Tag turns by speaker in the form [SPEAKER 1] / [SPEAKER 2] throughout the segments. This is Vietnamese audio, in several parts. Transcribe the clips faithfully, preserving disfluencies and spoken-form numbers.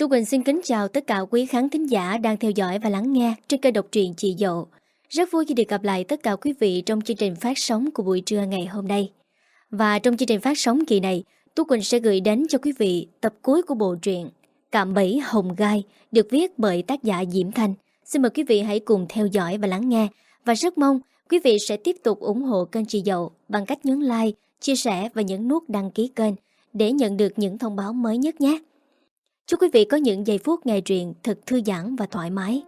[SPEAKER 1] Tu Quỳnh xin kính chào tất cả quý khán thính giả đang theo dõi và lắng nghe trên kênh độc truyện Chị Dậu. Rất vui khi được gặp lại tất cả quý vị trong chương trình phát sóng của buổi trưa ngày hôm nay. Và trong chương trình phát sóng kỳ này, Tu Quỳnh sẽ gửi đến cho quý vị tập cuối của bộ truyện Cạm Bẫy Hồng Gai được viết bởi tác giả Diễm Thanh. Xin mời quý vị hãy cùng theo dõi và lắng nghe. Và rất mong quý vị sẽ tiếp tục ủng hộ kênh Chị Dậu bằng cách nhấn like, chia sẻ và nhấn nút đăng ký kênh để nhận được những thông báo mới nhất nhé. Chúc quý vị có những giây phút nghe truyện thật thư giãn và thoải mái.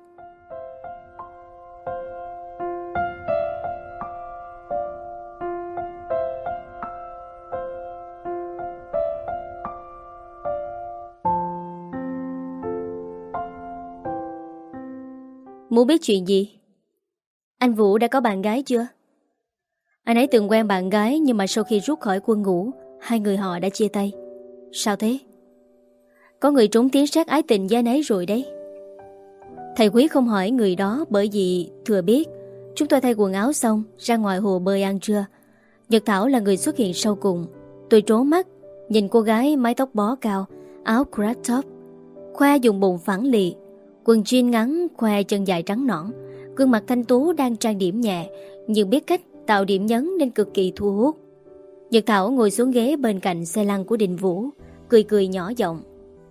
[SPEAKER 1] Muốn biết chuyện gì? Anh Vũ đã có bạn gái chưa? Anh ấy từng quen bạn gái nhưng mà sau khi rút khỏi quân ngũ, hai người họ đã chia tay. Sao thế? Có người trúng tiếng sét ái tình với anh ấy rồi đấy. Thầy Quý không hỏi người đó bởi vì thừa biết chúng tôi thay quần áo xong ra ngoài hồ bơi ăn trưa. Nhật Thảo là người xuất hiện sau cùng. Tôi trố mắt nhìn cô gái mái tóc bó cao, áo crop top, khoe dùng bụng phẳng lì, quần jean ngắn khoe chân dài trắng nõn, gương mặt thanh tú đang trang điểm nhẹ nhưng biết cách tạo điểm nhấn nên cực kỳ thu hút. Nhật Thảo ngồi xuống ghế bên cạnh xe lăn của Đình Vũ, cười cười nhỏ giọng.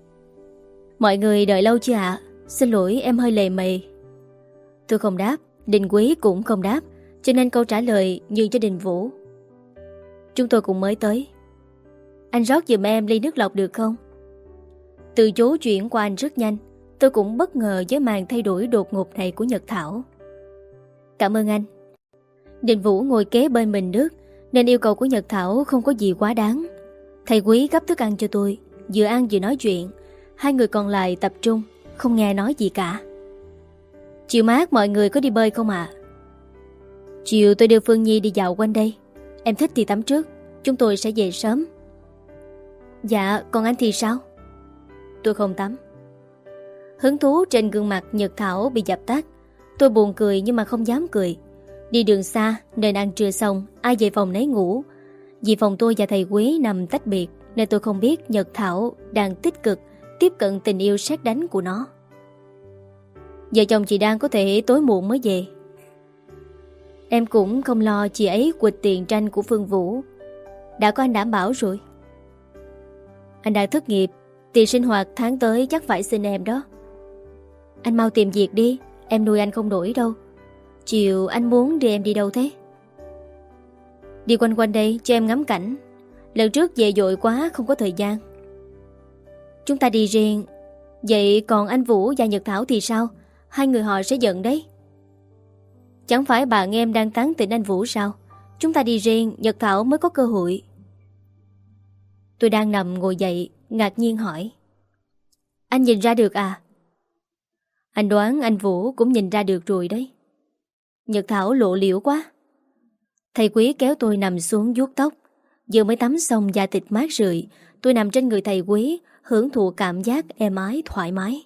[SPEAKER 1] Mọi người đợi lâu chưa ạ? Xin lỗi em hơi lề mề. Tôi không đáp, Đình Quý cũng không đáp, cho nên câu trả lời nhường cho Đình Vũ. Chúng tôi cũng mới tới. Anh rót giùm em ly nước lọc được không? Từ chối chuyện của anh rất nhanh. Tôi cũng bất ngờ với màn thay đổi đột ngột này của Nhật Thảo. Cảm ơn anh. Đình Vũ ngồi kế bên mình nước, nên yêu cầu của Nhật Thảo không có gì quá đáng. Thầy Quý gấp thức ăn cho tôi, vừa ăn vừa nói chuyện. Hai người còn lại tập trung, không nghe nói gì cả. Chiều mát mọi người có đi bơi không ạ? À? Chiều tôi đưa Phương Nhi đi dạo quanh đây. Em thích thì tắm trước, chúng tôi sẽ về sớm. Dạ, còn anh thì sao? Tôi không tắm. Hứng thú trên gương mặt Nhật Thảo bị dập tắt. Tôi buồn cười nhưng mà không dám cười. Đi đường xa nên ăn trưa xong ai về phòng nấy ngủ. Vì phòng tôi và thầy Quý nằm tách biệt nên tôi không biết Nhật Thảo đang tích cực tiếp cận tình yêu sét đánh của nó. Vợ chồng chị đang có thể tối muộn mới về. Em cũng không lo chị ấy quỵt tiền tranh của Phương Vũ. Đã có anh đảm bảo rồi. Anh đang thất nghiệp, tiền sinh hoạt tháng tới chắc phải xin em đó. Anh mau tìm việc đi, em nuôi anh không nổi đâu. Chiều anh muốn đưa em đi đâu thế? Đi quanh quanh đây cho em ngắm cảnh. Lần trước về vội quá không có thời gian. Chúng ta đi riêng. Vậy còn anh Vũ và Nhật Thảo thì sao? Hai người họ sẽ giận đấy. Chẳng phải bạn em đang tán tỉnh anh Vũ sao? Chúng ta đi riêng, Nhật Thảo mới có cơ hội. Tôi đang nằm ngồi dậy, ngạc nhiên hỏi. Anh nhìn ra được à? Anh đoán anh Vũ cũng nhìn ra được rồi đấy. Nhật Thảo lộ liễu quá. Thầy Quý kéo tôi nằm xuống vuốt tóc. Vừa mới tắm xong da thịt mát rượi, tôi nằm trên người thầy Quý, hưởng thụ cảm giác êm ái thoải mái.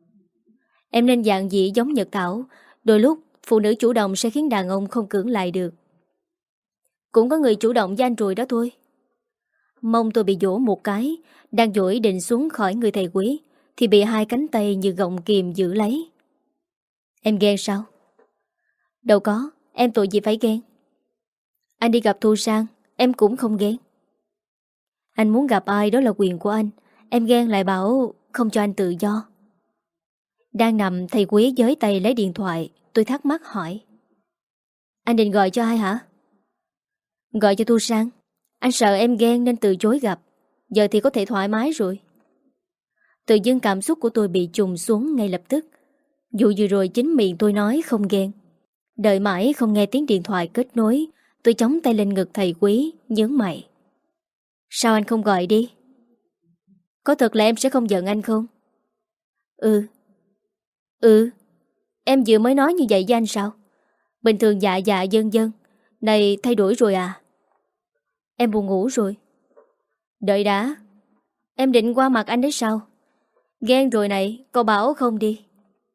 [SPEAKER 1] Em nên dạng dĩ giống Nhật Thảo. Đôi lúc phụ nữ chủ động sẽ khiến đàn ông không cưỡng lại được. Cũng có người chủ động với anh rồi đó thôi. Mông tôi bị vỗ một cái, đang dỗi định xuống khỏi người thầy Quý thì bị hai cánh tay như gọng kìm giữ lấy. Em ghen sao? Đâu có, em tội gì phải ghen. Anh đi gặp Thu Sang, em cũng không ghen. Anh muốn gặp ai đó là quyền của anh. Em ghen lại bảo không cho anh tự do. Đang nằm thầy Quý giới tay lấy điện thoại. Tôi thắc mắc hỏi. Anh định gọi cho ai hả? Gọi cho Thu Sang. Anh sợ em ghen nên từ chối gặp. Giờ thì có thể thoải mái rồi. Tự dưng cảm xúc của tôi bị trùng xuống ngay lập tức. Dù vừa rồi chính miệng tôi nói không ghen. Đợi mãi không nghe tiếng điện thoại kết nối. Tôi chống tay lên ngực thầy Quý, nhướng mày. Sao anh không gọi đi? Có thật là em sẽ không giận anh không? Ừ. Ừ. Em vừa mới nói như vậy với anh sao? Bình thường dạ dạ dân dân. Này thay đổi rồi à? Em buồn ngủ rồi. Đợi đã. Em định qua mặt anh đấy sao? Ghen rồi này, cậu bảo không đi.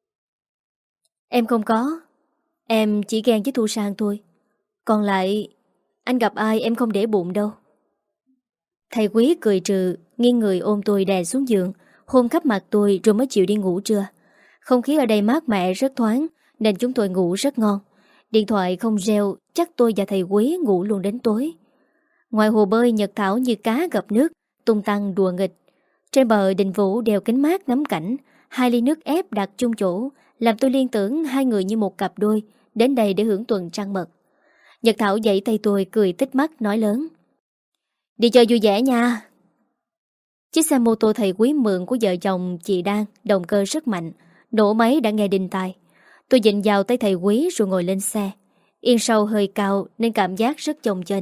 [SPEAKER 1] Em không có. Em chỉ ghen với Thu Sang thôi. Còn lại, anh gặp ai em không để bụng đâu. Thầy Quý cười trừ, nghiêng người ôm tôi đè xuống giường, hôn khắp mặt tôi rồi mới chịu đi ngủ trưa. Không khí ở đây mát mẻ rất thoáng nên chúng tôi ngủ rất ngon. Điện thoại không reo, chắc tôi và thầy Quý ngủ luôn đến tối. Ngoài hồ bơi, Nhật Thảo như cá gặp nước, tung tăng đùa nghịch. Trên bờ, Đình Vũ đeo kính mát ngắm cảnh, hai ly nước ép đặt chung chỗ, làm tôi liên tưởng hai người như một cặp đôi, đến đây để hưởng tuần trăng mật. Nhật Thảo giãy tay tôi cười tít mắt nói lớn: "Đi chơi vui vẻ nha." Chiếc xe mô tô thầy Quý mượn của vợ chồng chị Đan động cơ rất mạnh, nổ máy đã nghe đinh tai. Tôi dịnh vào tay thầy Quý rồi ngồi lên xe. Yên sau hơi cao nên cảm giác rất chồng chênh.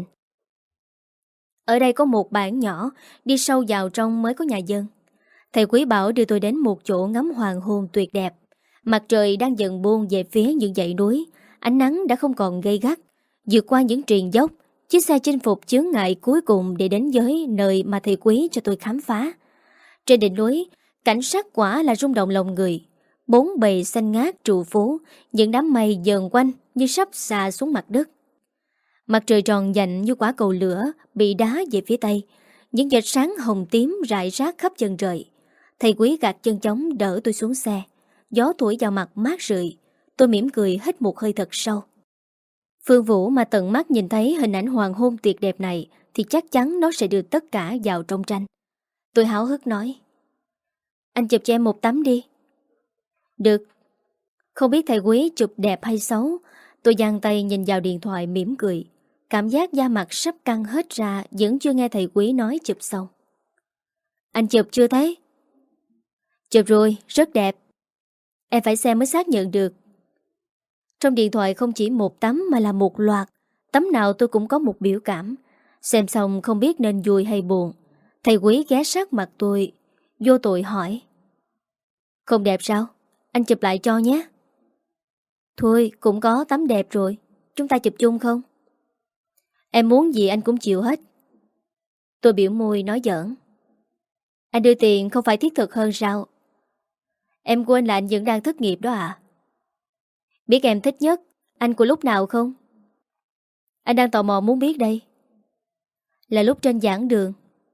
[SPEAKER 1] Ở đây có một bản nhỏ, đi sâu vào trong mới có nhà dân. Thầy Quý bảo đưa tôi đến một chỗ ngắm hoàng hôn tuyệt đẹp. Mặt trời đang dần buông về phía những dãy núi, ánh nắng đã không còn gay gắt. Vượt qua những triền dốc, chiếc xe chinh phục chướng ngại cuối cùng để đến với nơi mà thầy Quý cho tôi khám phá. Trên đỉnh núi, cảnh sắc quả là rung động lòng người. Bốn bề xanh ngát trụ phố, những đám mây dờn quanh như sắp xà xuống mặt đất. Mặt trời tròn dạnh như quả cầu lửa bị đá về phía tây, những vệt sáng hồng tím rải rác khắp chân trời. Thầy Quý gạt chân trống đỡ tôi xuống xe. Gió thổi vào mặt mát rượi. Tôi mỉm cười hít một hơi thật sâu. Phương Vũ mà tận mắt nhìn thấy hình ảnh hoàng hôn tuyệt đẹp này thì chắc chắn nó sẽ đưa tất cả vào trong tranh. Tôi háo hức nói: "Anh chụp cho em một tấm đi." "Được." Không biết thầy Quý chụp đẹp hay xấu, tôi giang tay nhìn vào điện thoại mỉm cười. Cảm giác da mặt sắp căng hết ra vẫn chưa nghe thầy Quý nói chụp xong. "Anh chụp chưa thấy?" "Chụp rồi, rất đẹp." "Em phải xem mới xác nhận được." Trong điện thoại không chỉ một tấm mà là một loạt. Tấm nào tôi cũng có một biểu cảm. Xem xong không biết nên vui hay buồn. Thầy Quý ghé sát mặt tôi, vô tội hỏi: "Không đẹp sao? Anh chụp lại cho nhé." "Thôi cũng có tấm đẹp rồi, chúng ta chụp chung không?" "Em muốn gì anh cũng chịu hết." Tôi biểu môi nói giỡn: "Anh đưa tiền không phải thiết thực hơn sao?" "Em quên là anh vẫn đang thất nghiệp đó à?" "Biết em thích nhất anh của lúc nào không?" "Anh đang tò mò muốn biết đây." "Là lúc trên giảng đường."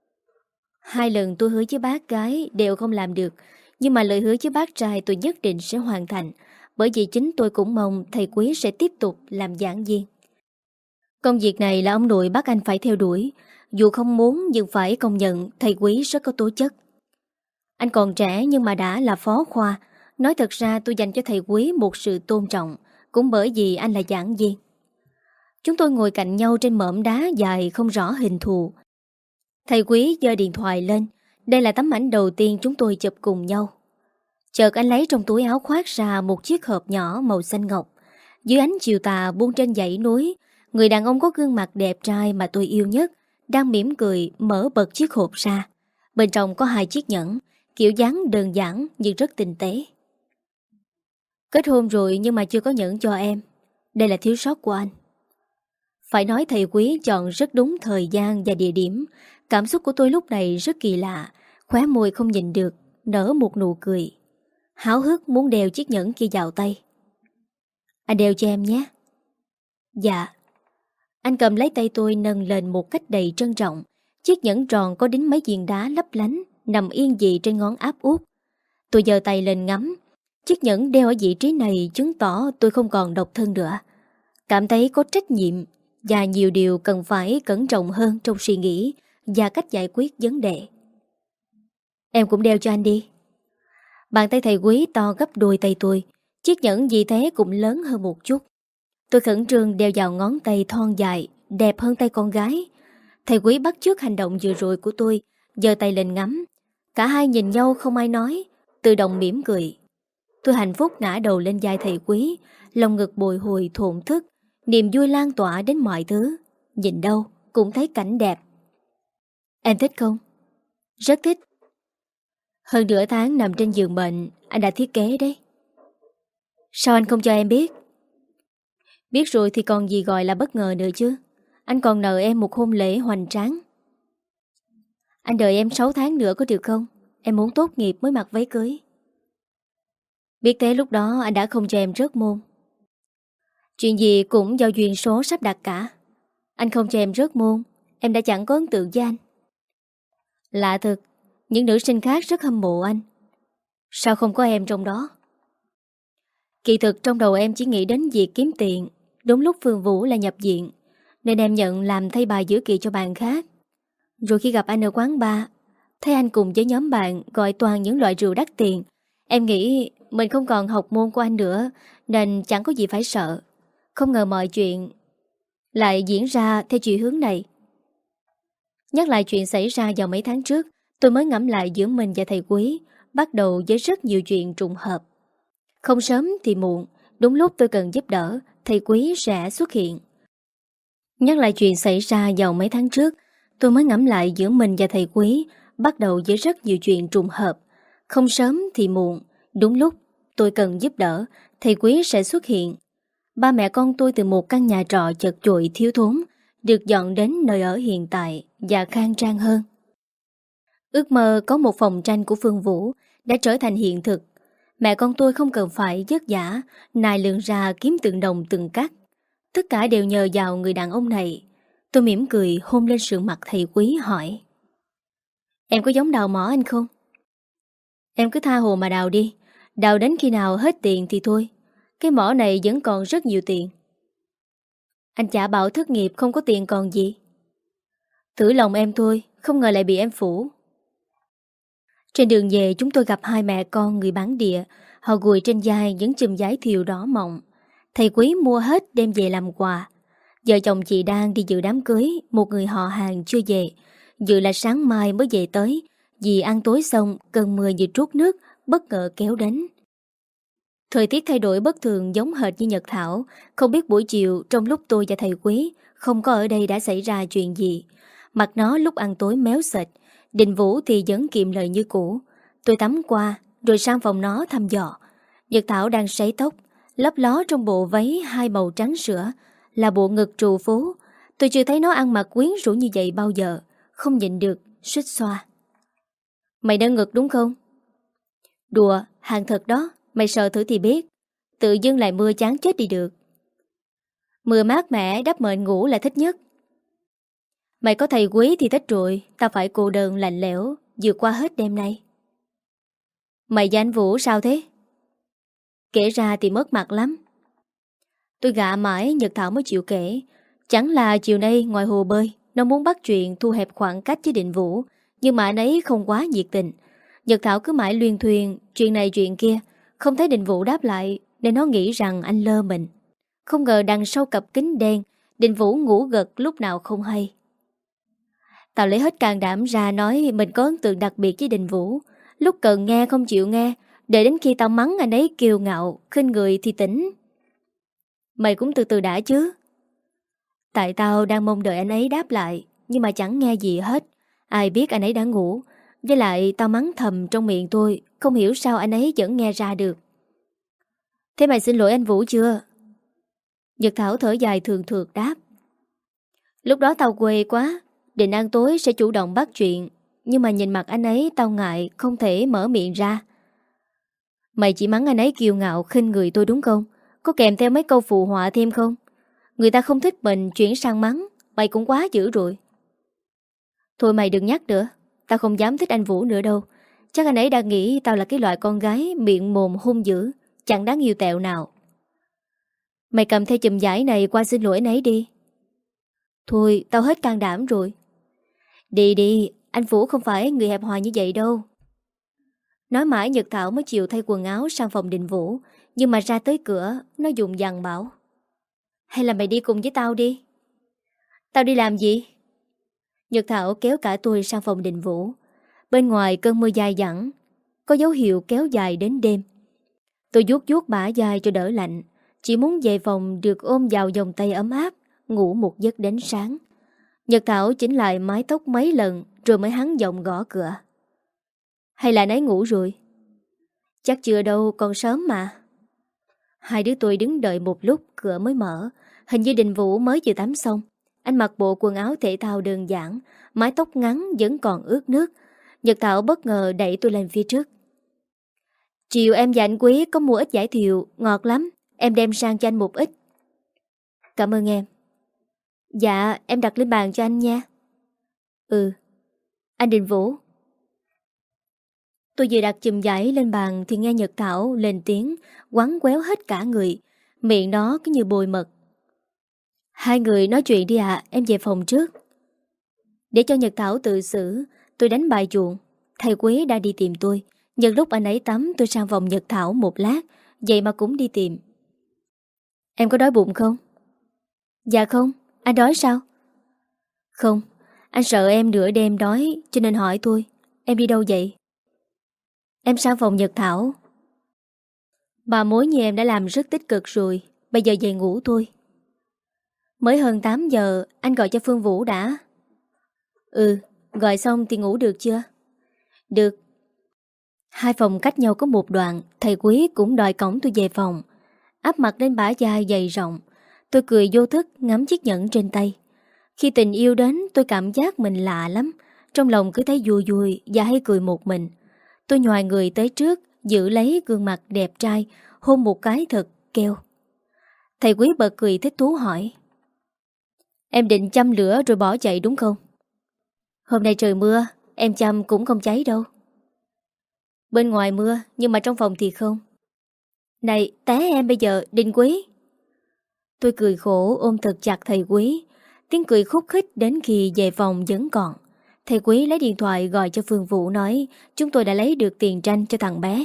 [SPEAKER 1] Hai lần tôi hứa với bác gái đều không làm được, nhưng mà lời hứa với bác trai tôi nhất định sẽ hoàn thành, bởi vì chính tôi cũng mong thầy Quý sẽ tiếp tục làm giảng viên. Công việc này là ông nội bắt anh phải theo đuổi, dù không muốn nhưng phải công nhận thầy Quý rất có tố chất. Anh còn trẻ nhưng mà đã là phó khoa. Nói thật ra tôi dành cho thầy Quý một sự tôn trọng, cũng bởi vì anh là giảng viên. Chúng tôi ngồi cạnh nhau trên mỏm đá dài không rõ hình thù. Thầy Quý giơ điện thoại lên. Đây là tấm ảnh đầu tiên chúng tôi chụp cùng nhau. Chợt anh lấy trong túi áo khoác ra một chiếc hộp nhỏ màu xanh ngọc. Dưới ánh chiều tà buông trên dãy núi, người đàn ông có gương mặt đẹp trai mà tôi yêu nhất đang mỉm cười mở bật chiếc hộp ra. Bên trong có hai chiếc nhẫn, kiểu dáng đơn giản nhưng rất tinh tế. "Kết hôn rồi nhưng mà chưa có nhẫn cho em. Đây là thiếu sót của anh." Phải nói thầy Quý chọn rất đúng thời gian và địa điểm. Cảm xúc của tôi lúc này rất kỳ lạ. Khóe môi không nhìn được, nở một nụ cười. Háo hức muốn đeo chiếc nhẫn kia vào tay. "Anh đeo cho em nhé." "Dạ." Anh cầm lấy tay tôi nâng lên một cách đầy trân trọng. Chiếc nhẫn tròn có đính mấy viên đá lấp lánh nằm yên dị trên ngón áp út. Tôi giơ tay lên ngắm. Chiếc nhẫn đeo ở vị trí này chứng tỏ tôi không còn độc thân nữa. Cảm thấy có trách nhiệm và nhiều điều cần phải cẩn trọng hơn trong suy nghĩ và cách giải quyết vấn đề. "Em cũng đeo cho anh đi." Bàn tay thầy Quý to gấp đôi tay tôi. Chiếc nhẫn vì thế cũng lớn hơn một chút. Tôi khẩn trương đeo vào ngón tay thon dài, đẹp hơn tay con gái. Thầy Quý bắt chước hành động vừa rồi của tôi, giơ tay lên ngắm. Cả hai nhìn nhau không ai nói, tự động mỉm cười. Tôi hạnh phúc ngã đầu lên vai thầy Quý, lòng ngực bồi hồi thổn thức, niềm vui lan tỏa đến mọi thứ. Nhìn đâu cũng thấy cảnh đẹp. "Em thích không?" "Rất thích." "Hơn nửa tháng nằm trên giường bệnh, anh đã thiết kế đấy." "Sao anh không cho em biết?" "Biết rồi thì còn gì gọi là bất ngờ nữa chứ. Anh còn nợ em một hôn lễ hoành tráng." "Anh đợi em sáu tháng nữa có được không? Em muốn tốt nghiệp mới mặc váy cưới." "Biết thế lúc đó anh đã không cho em rớt môn." "Chuyện gì cũng do duyên số sắp đặt cả. Anh không cho em rớt môn, em đã chẳng có ấn tượng với anh." "Lạ thật, Những nữ sinh khác rất hâm mộ anh. Sao không có em trong đó? Kỳ thực trong đầu em chỉ nghĩ đến việc kiếm tiền. Đúng lúc Phương Vũ là nhập viện, nên em nhận làm thay bài giữa kỳ cho bạn khác. Rồi khi gặp anh ở quán bar, thấy anh cùng với nhóm bạn gọi toàn những loại rượu đắt tiền, em nghĩ mình không còn học môn của anh nữa, nên chẳng có gì phải sợ. Không ngờ mọi chuyện lại diễn ra theo chiều hướng này. Nhắc lại chuyện xảy ra vào mấy tháng trước, tôi mới ngẫm lại giữa mình và thầy Quý, bắt đầu với rất nhiều chuyện trùng hợp. Không sớm thì muộn, đúng lúc tôi cần giúp đỡ, thầy Quý sẽ xuất hiện. Nhắc lại chuyện xảy ra vào mấy tháng trước, tôi mới ngẫm lại giữa mình và thầy Quý, bắt đầu với rất nhiều chuyện trùng hợp. Không sớm thì muộn, đúng lúc tôi cần giúp đỡ, thầy Quý sẽ xuất hiện. Ba mẹ con tôi từ một căn nhà trọ chật chội thiếu thốn, được dọn đến nơi ở hiện tại và khang trang hơn. Ước mơ có một phòng tranh của Phương Vũ đã trở thành hiện thực. Mẹ con tôi không cần phải vất vả nài lường ra kiếm từng đồng từng cắt. Tất cả đều nhờ vào người đàn ông này. Tôi mỉm cười hôn lên sườn mặt thầy Quý hỏi: Em có giống đào mỏ anh không? Em cứ tha hồ mà đào đi. Đào đến khi nào hết tiền thì thôi. Cái mỏ này vẫn còn rất nhiều tiền. Anh chả bảo thất nghiệp không có tiền còn gì. Thử lòng em thôi, không ngờ lại bị em phủ. Trên đường về chúng tôi gặp hai mẹ con người bản địa. Họ gùi trên vai những chùm vải thiều đỏ mọng. Thầy Quý mua hết đem về làm quà. Vợ chồng chị đang đi dự đám cưới một người họ hàng chưa về. Dự là sáng mai mới về tới. Vì ăn tối xong cơn mưa như trút nước bất ngờ kéo đến. Thời tiết thay đổi bất thường giống hệt như Nhật Thảo. Không biết buổi chiều trong lúc tôi và thầy Quý không có ở đây đã xảy ra chuyện gì. Mặt nó lúc ăn tối méo sệt. Đình Vũ thì vẫn kiệm lời như cũ. Tôi tắm qua rồi sang phòng nó thăm dò. Nhật Thảo đang sấy tóc, lấp ló trong bộ váy hai màu trắng sữa, là bộ ngực trù phú. Tôi chưa thấy nó ăn mặc quyến rũ như vậy bao giờ. Không nhịn được, suýt xoa. Mày đang ngực đúng không? Đùa, hàng thật đó. Mày sợ thử thì biết. Tự dưng lại mưa chán chết đi được. Mưa mát mẻ đắp mền ngủ là thích nhất. Mày có thầy Quý thì thích rồi. Tao phải cô đơn lạnh lẽo vượt qua hết đêm nay. Mày và anh Vũ sao thế? Kể ra thì mất mặt lắm. Tôi gạ mãi Nhật Thảo mới chịu kể. Chẳng là chiều nay ngoài hồ bơi nó muốn bắt chuyện thu hẹp khoảng cách với Định Vũ, nhưng mà anh ấy không quá nhiệt tình. Nhật Thảo cứ mãi luyên thuyên chuyện này chuyện kia. Không thấy Định Vũ đáp lại nên nó nghĩ rằng anh lơ mình. Không ngờ đằng sau cặp kính đen Định Vũ ngủ gật lúc nào không hay. Tao lấy hết can đảm ra nói mình có ấn tượng đặc biệt với Định Vũ. Lúc cần nghe không chịu nghe, để đến khi tao mắng anh ấy kiêu ngạo khinh người thì tỉnh. Mày cũng từ từ đã chứ. Tại tao đang mong đợi anh ấy đáp lại, nhưng mà chẳng nghe gì hết. Ai biết anh ấy đã ngủ. Với lại tao mắng thầm trong miệng tôi, không hiểu sao anh ấy vẫn nghe ra được. Thế mày xin lỗi anh Vũ chưa? Nhật Thảo thở dài thường thượt đáp. Lúc đó tao quê quá, định ăn tối sẽ chủ động bắt chuyện, nhưng mà nhìn mặt anh ấy tao ngại không thể mở miệng ra. Mày chỉ mắng anh ấy kiêu ngạo khinh người tôi đúng không? Có kèm theo mấy câu phụ họa thêm không? Người ta không thích mình chuyển sang mắng, mày cũng quá dữ rồi. Thôi mày đừng nhắc nữa, tao không dám thích anh Vũ nữa đâu. Chắc anh ấy đang nghĩ tao là cái loại con gái miệng mồm hung dữ, chẳng đáng yêu tẹo nào. Mày cầm theo chùm vải này qua xin lỗi anh ấy đi. Thôi tao hết can đảm rồi. Đi đi, anh Vũ không phải người hẹp hòi như vậy đâu. Nói mãi Nhật Thảo mới chịu thay quần áo sang phòng Định Vũ. Nhưng mà ra tới cửa nó dùng dằn bảo: Hay là mày đi cùng với tao đi. Tao đi làm gì? Nhật Thảo kéo cả tôi sang phòng Định Vũ. Bên ngoài cơn mưa dài dẳng, có dấu hiệu kéo dài đến đêm. Tôi vuốt vuốt bả vai cho đỡ lạnh. Chỉ muốn về phòng được ôm vào vòng tay ấm áp, ngủ một giấc đến sáng. Nhật Thảo chỉnh lại mái tóc mấy lần rồi mới hắn giọng gõ cửa. Hay là nấy ngủ rồi? Chắc chưa đâu, còn sớm mà. Hai đứa tôi đứng đợi một lúc cửa mới mở. Hình như Định Vũ mới vừa tắm xong. Anh mặc bộ quần áo thể thao đơn giản, mái tóc ngắn vẫn còn ướt nước. Nhật Thảo bất ngờ đẩy tôi lên phía trước. Chiều em và anh Quý có mua ít vải thiều, ngọt lắm. Em đem sang cho anh một ít. Cảm ơn em. Dạ, em đặt lên bàn cho anh nha. Ừ. Anh Định Vũ. Tôi vừa đặt chùm giấy lên bàn thì nghe Nhật Thảo lên tiếng, quắn quéo hết cả người. Miệng nó cứ như bôi mật. Hai người nói chuyện đi ạ, em về phòng trước. Để cho Nhật Thảo tự xử, tôi đánh bài chuồng. Thầy Quý đã đi tìm tôi. Nhân lúc anh ấy tắm, tôi sang phòng Nhật Thảo một lát, vậy mà cũng đi tìm. Em có đói bụng không? Dạ không, anh đói sao? Không, anh sợ em nửa đêm đói cho nên hỏi tôi. Em đi đâu vậy? Em sang phòng Nhật Thảo. Bà mối như em đã làm rất tích cực rồi. Bây giờ về ngủ thôi. Mới hơn tám giờ, anh gọi cho Phương Vũ đã. Ừ, gọi xong thì ngủ được chưa? Được. Hai phòng cách nhau có một đoạn. Thầy Quý cũng đòi cõng tôi về phòng. Áp mặt lên bả vai dày rộng. Tôi cười vô thức ngắm chiếc nhẫn trên tay. Khi tình yêu đến, tôi cảm giác mình lạ lắm. Trong lòng cứ thấy vui vui và hay cười một mình. Tôi nhòi người tới trước, giữ lấy gương mặt đẹp trai, hôn một cái thật keo. Thầy Quý bật cười thích thú hỏi. Em định châm lửa rồi bỏ chạy đúng không? Hôm nay trời mưa, em châm cũng không cháy đâu. Bên ngoài mưa, nhưng mà trong phòng thì không. Này, té em bây giờ, Đinh Quý. Tôi cười khổ ôm thật chặt thầy Quý. Tiếng cười khúc khích đến khi về phòng vẫn còn. Thầy Quý lấy điện thoại gọi cho Phương Vũ nói chúng tôi đã lấy được tiền tranh cho thằng bé.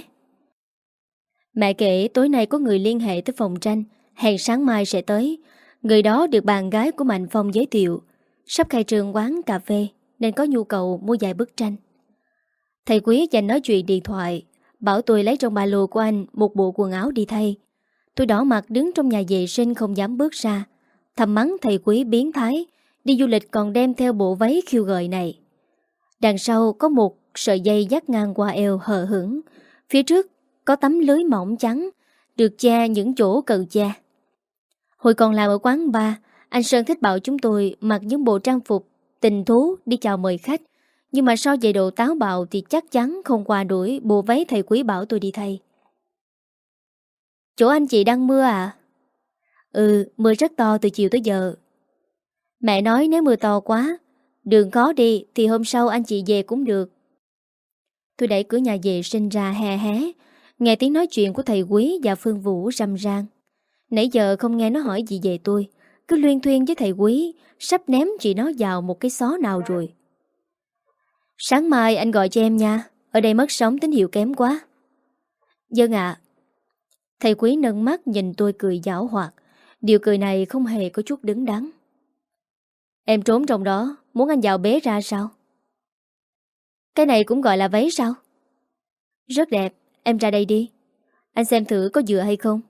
[SPEAKER 1] Mẹ kể tối nay có người liên hệ tới phòng tranh, hẹn sáng mai sẽ tới. Người đó được bạn gái của Mạnh Phong giới thiệu, sắp khai trương quán cà phê nên có nhu cầu mua vài bức tranh. Thầy Quý dành nói chuyện điện thoại, bảo tôi lấy trong ba lô của anh một bộ quần áo đi thay. Tôi đỏ mặt đứng trong nhà vệ sinh không dám bước ra, thầm mắng thầy Quý biến thái, đi du lịch còn đem theo bộ váy khiêu gợi này. Đằng sau có một sợi dây dắt ngang qua eo hờ hững, phía trước có tấm lưới mỏng trắng, được che những chỗ cần che. Hồi còn làm ở quán bar, anh Sơn thích bảo chúng tôi mặc những bộ trang phục tình thú đi chào mời khách. Nhưng mà so về độ táo bạo thì chắc chắn không qua đuổi bộ váy thầy Quý bảo tôi đi thay. Chỗ anh chị đang mưa à? Ừ, mưa rất to từ chiều tới giờ. Mẹ nói nếu mưa to quá, đường khó đi thì hôm sau anh chị về cũng được. Tôi đẩy cửa nhà vệ sinh ra hè hé, nghe tiếng nói chuyện của thầy Quý và Phương Vũ râm ran. Nãy giờ không nghe nó hỏi gì về tôi, cứ luyên thuyên với thầy Quý, sắp ném chị nó vào một cái xó nào rồi. Sáng mai anh gọi cho em nha, ở đây mất sóng tín hiệu kém quá. Vâng ạ. Thầy Quý nâng mắt nhìn tôi cười giảo hoạt. Điều cười này không hề có chút đứng đắn. Em trốn trong đó, muốn anh vào bế ra sao? Cái này cũng gọi là váy sao? Rất đẹp, em ra đây đi. Anh xem thử có vừa hay không.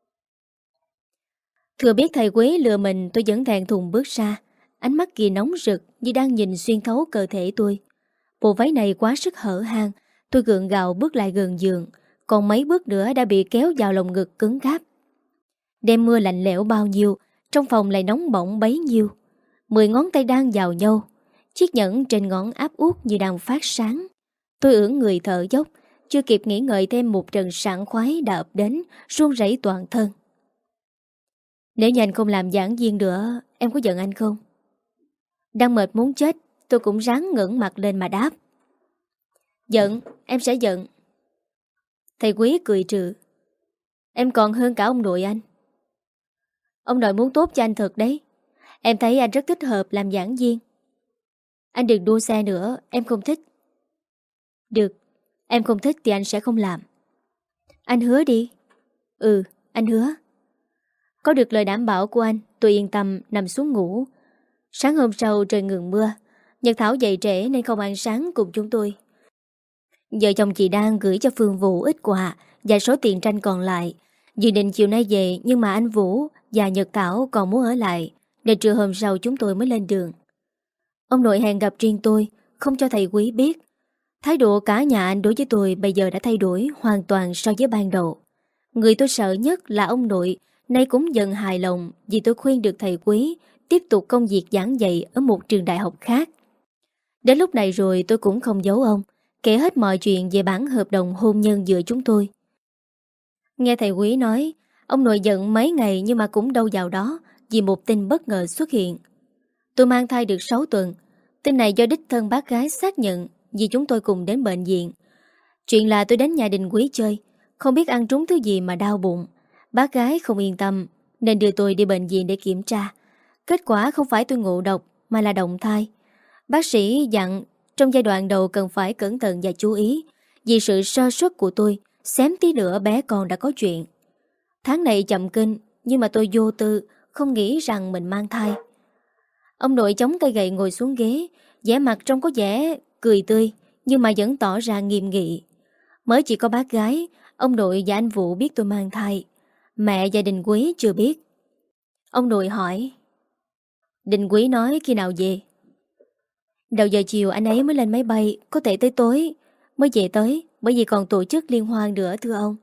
[SPEAKER 1] Thừa biết thầy Quý lừa mình, tôi vẫn thẹn thùng bước ra. Ánh mắt kia nóng rực như đang nhìn xuyên thấu cơ thể tôi. Bộ váy này quá sức hở hang. Tôi gượng gạo bước lại gần giường, còn mấy bước nữa đã bị kéo vào lồng ngực cứng cáp. Đêm mưa lạnh lẽo bao nhiêu, trong phòng lại nóng bỏng bấy nhiêu. Mười ngón tay đang vào nhau, chiếc nhẫn trên ngón áp út như đang phát sáng. Tôi ưỡn người thở dốc, chưa kịp nghĩ ngợi thêm một trận sảng khoái đã ập đến, run rẩy toàn thân. Nếu như anh không làm giảng viên nữa, em có giận anh không? Đang mệt muốn chết, tôi cũng ráng ngẩng mặt lên mà đáp. Giận, em sẽ giận. Thầy Quý cười trừ. Em còn hơn cả ông nội anh. Ông nội muốn tốt cho anh thật đấy. Em thấy anh rất thích hợp làm giảng viên. Anh đừng đua xe nữa, em không thích. Được, em không thích thì anh sẽ không làm. Anh hứa đi. Ừ, anh hứa. Có được lời đảm bảo của anh, tôi yên tâm nằm xuống ngủ. Sáng hôm sau trời ngừng mưa. Nhật Thảo dậy trễ nên không ăn sáng cùng chúng tôi. Vợ chồng chị đang gửi cho Phương Vũ ít quà và số tiền tranh còn lại. Dự định chiều nay về, nhưng mà anh Vũ và Nhật Thảo còn muốn ở lại, nên trưa hôm sau chúng tôi mới lên đường. Ông nội hẹn gặp riêng tôi, không cho thầy Quý biết. Thái độ cả nhà anh đối với tôi bây giờ đã thay đổi hoàn toàn so với ban đầu. Người tôi sợ nhất là ông nội, nay cũng dần hài lòng vì tôi khuyên được thầy Quý tiếp tục công việc giảng dạy ở một trường đại học khác. Đến lúc này rồi tôi cũng không giấu ông, kể hết mọi chuyện về bản hợp đồng hôn nhân giữa chúng tôi. Nghe thầy Quý nói, ông nội giận mấy ngày nhưng mà cũng đâu vào đó vì một tin bất ngờ xuất hiện. Tôi mang thai được sáu tuần. Tin này do đích thân bác gái xác nhận vì chúng tôi cùng đến bệnh viện. Chuyện là tôi đến nhà Đình Quý chơi, không biết ăn trúng thứ gì mà đau bụng. Bác gái không yên tâm nên đưa tôi đi bệnh viện để kiểm tra. Kết quả không phải tôi ngộ độc mà là động thai. Bác sĩ dặn trong giai đoạn đầu cần phải cẩn thận và chú ý, vì sự sơ suất của tôi, xém tí nữa bé con đã có chuyện. Tháng này chậm kinh, nhưng mà tôi vô tư, không nghĩ rằng mình mang thai. Ông nội chống cây gậy ngồi xuống ghế, vẻ mặt trông có vẻ cười tươi, nhưng mà vẫn tỏ ra nghiêm nghị. Mới chỉ có bác gái, ông nội và anh Vũ biết tôi mang thai. Mẹ và Đình Quý chưa biết. Ông nội hỏi: Đình Quý nói khi nào về? Đầu giờ chiều anh ấy mới lên máy bay, có thể tới tối mới về tới, bởi vì còn tổ chức liên hoan nữa thưa ông.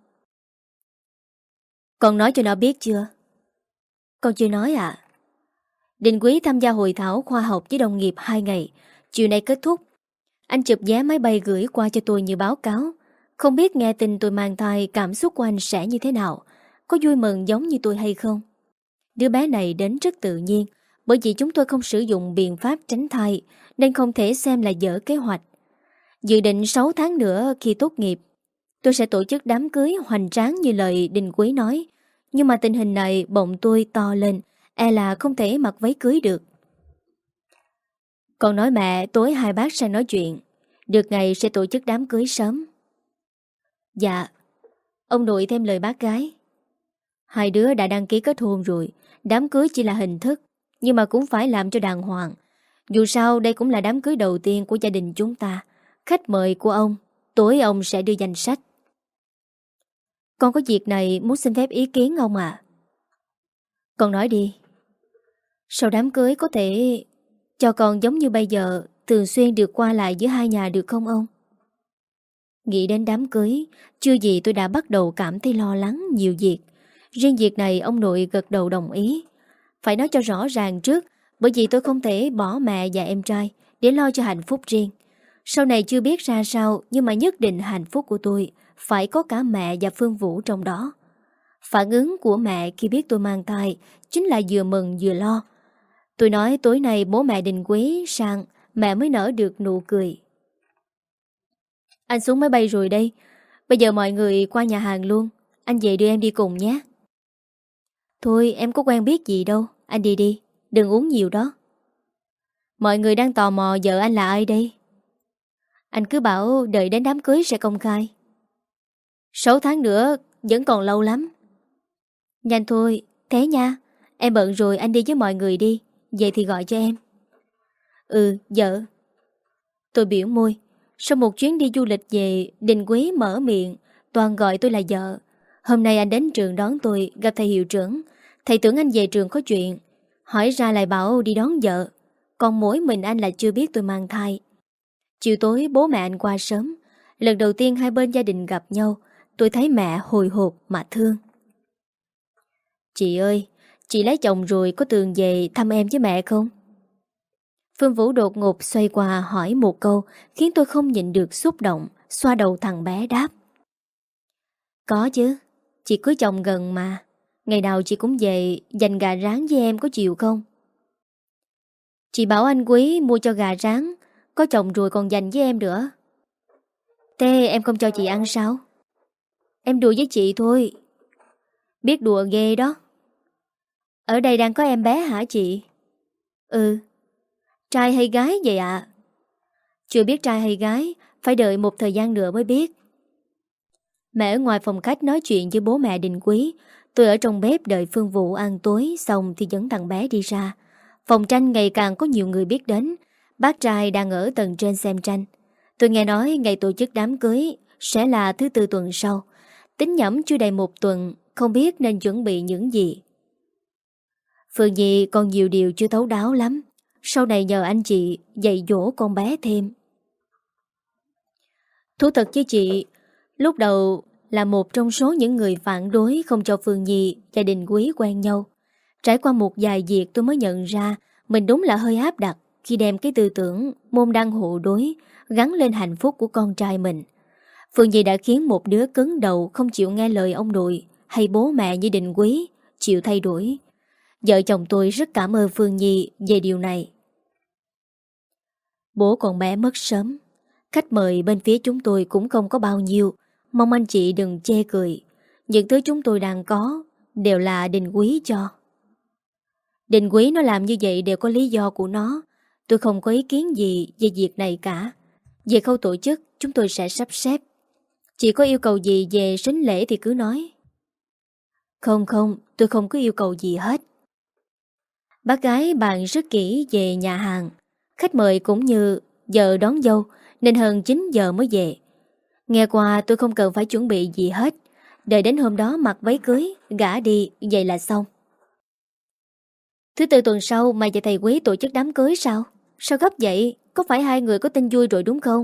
[SPEAKER 1] Con nói cho nó biết chưa? Con chưa nói ạ. À? Đình Quý tham gia hội thảo khoa học với đồng nghiệp hai ngày, chiều nay kết thúc. Anh chụp vé máy bay gửi qua cho tôi như báo cáo. Không biết nghe tin tôi mang thai cảm xúc của anh sẽ như thế nào, có vui mừng giống như tôi hay không? Đứa bé này đến rất tự nhiên, bởi vì chúng tôi không sử dụng biện pháp tránh thai nên không thể xem là dở kế hoạch. Dự định sáu tháng nữa khi tốt nghiệp, tôi sẽ tổ chức đám cưới hoành tráng như lời Đình Quý nói. Nhưng mà tình hình này bụng tôi to lên, e là không thể mặc váy cưới được. Con nói mẹ tối hai bác sang nói chuyện, được ngày sẽ tổ chức đám cưới sớm. Dạ. Ông nội thêm lời bác gái. Hai đứa đã đăng ký kết hôn rồi, đám cưới chỉ là hình thức, nhưng mà cũng phải làm cho đàng hoàng. Dù sao đây cũng là đám cưới đầu tiên của gia đình chúng ta. Khách mời của ông, tối ông sẽ đưa danh sách. Con có việc này muốn xin phép ý kiến ông à? Con nói đi. Sau đám cưới có thể cho con giống như bây giờ, thường xuyên được qua lại giữa hai nhà được không ông? Nghĩ đến đám cưới, chưa gì tôi đã bắt đầu cảm thấy lo lắng nhiều việc. Riêng việc này ông nội gật đầu đồng ý. Phải nói cho rõ ràng trước, bởi vì tôi không thể bỏ mẹ và em trai để lo cho hạnh phúc riêng. Sau này chưa biết ra sao, nhưng mà nhất định hạnh phúc của tôi phải có cả mẹ và Phương Vũ trong đó. Phản ứng của mẹ khi biết tôi mang thai chính là vừa mừng vừa lo. Tôi nói tối nay bố mẹ Đình Quý sang, mẹ mới nở được nụ cười. Anh xuống máy bay rồi đây, bây giờ mọi người qua nhà hàng luôn. Anh về đưa em đi cùng nhé. Thôi em có quen biết gì đâu, anh đi đi, đừng uống nhiều đó. Mọi người đang tò mò vợ anh là ai đây? Anh cứ bảo đợi đến đám cưới sẽ công khai. Sáu tháng nữa vẫn còn lâu lắm. Nhanh thôi, thế nha. Em bận rồi, anh đi với mọi người đi. Vậy thì gọi cho em. Ừ, vợ. Tôi biểu môi. Sau một chuyến đi du lịch về, Đình Quý mở miệng toàn gọi tôi là vợ. Hôm nay anh đến trường đón tôi, gặp thầy hiệu trưởng. Thầy tưởng anh về trường có chuyện, hỏi ra lại bảo đi đón vợ. Còn mỗi mình anh là chưa biết tôi mang thai. Chiều tối bố mẹ anh qua sớm. Lần đầu tiên hai bên gia đình gặp nhau, tôi thấy mẹ hồi hộp mà thương. Chị ơi, chị lấy chồng rồi có thường về thăm em với mẹ không? Phương Vũ đột ngột xoay qua hỏi một câu khiến tôi không nhịn được xúc động, xoa đầu thằng bé đáp. Có chứ, chị cưới chồng gần mà. Ngày nào chị cũng về dành gà rán với em, có chịu không? Chị bảo anh Quý mua cho gà rán, có chồng rồi còn dành với em nữa. Thế em không cho chị ăn sao? Em đùa với chị thôi. Biết đùa ghê đó. Ở đây đang có em bé hả chị? Ừ. Trai hay gái vậy ạ? À? Chưa biết trai hay gái, phải đợi một thời gian nữa mới biết. Mẹ ở ngoài phòng khách nói chuyện với bố mẹ Đình Quý. Tôi ở trong bếp đợi Phương Vũ ăn tối xong thì dẫn thằng bé đi ra. Phòng tranh ngày càng có nhiều người biết đến. Bác trai đang ở tầng trên xem tranh. Tôi nghe nói ngày tổ chức đám cưới sẽ là thứ tư tuần sau. Tính nhẩm chưa đầy một tuần, không biết nên chuẩn bị những gì. Phương Nhi còn nhiều điều chưa thấu đáo lắm. Sau này nhờ anh chị dạy dỗ con bé thêm. Thú thật với chị, lúc đầu là một trong số những người phản đối không cho Phương Nhi và Đình Quý quen nhau. Trải qua một vài việc tôi mới nhận ra mình đúng là hơi áp đặt khi đem cái tư tưởng môn đăng hộ đối gắn lên hạnh phúc của con trai mình. Phương Nhi đã khiến một đứa cứng đầu không chịu nghe lời ông nội hay bố mẹ như Đình Quý chịu thay đổi. Vợ chồng tôi rất cảm ơn Phương Nhi về điều này. Bố con bé mất sớm. Khách mời bên phía chúng tôi cũng không có bao nhiêu, mong anh chị đừng chê cười. Những thứ chúng tôi đang có đều là Đình Quý cho. Đình Quý nó làm như vậy đều có lý do của nó. Tôi không có ý kiến gì về việc này cả. Về khâu tổ chức chúng tôi sẽ sắp xếp. Chỉ có yêu cầu gì về sính lễ thì cứ nói. Không không, tôi không có yêu cầu gì hết. Bác gái bàn rất kỹ về nhà hàng. Khách mời cũng như giờ đón dâu nên hơn chín giờ mới về. Nghe qua tôi không cần phải chuẩn bị gì hết. Đợi đến hôm đó mặc váy cưới, gả đi, vậy là xong. Thứ tư tuần sau mày và thầy Quý tổ chức đám cưới sao? Sao gấp vậy? Có phải hai người có tin vui rồi đúng không?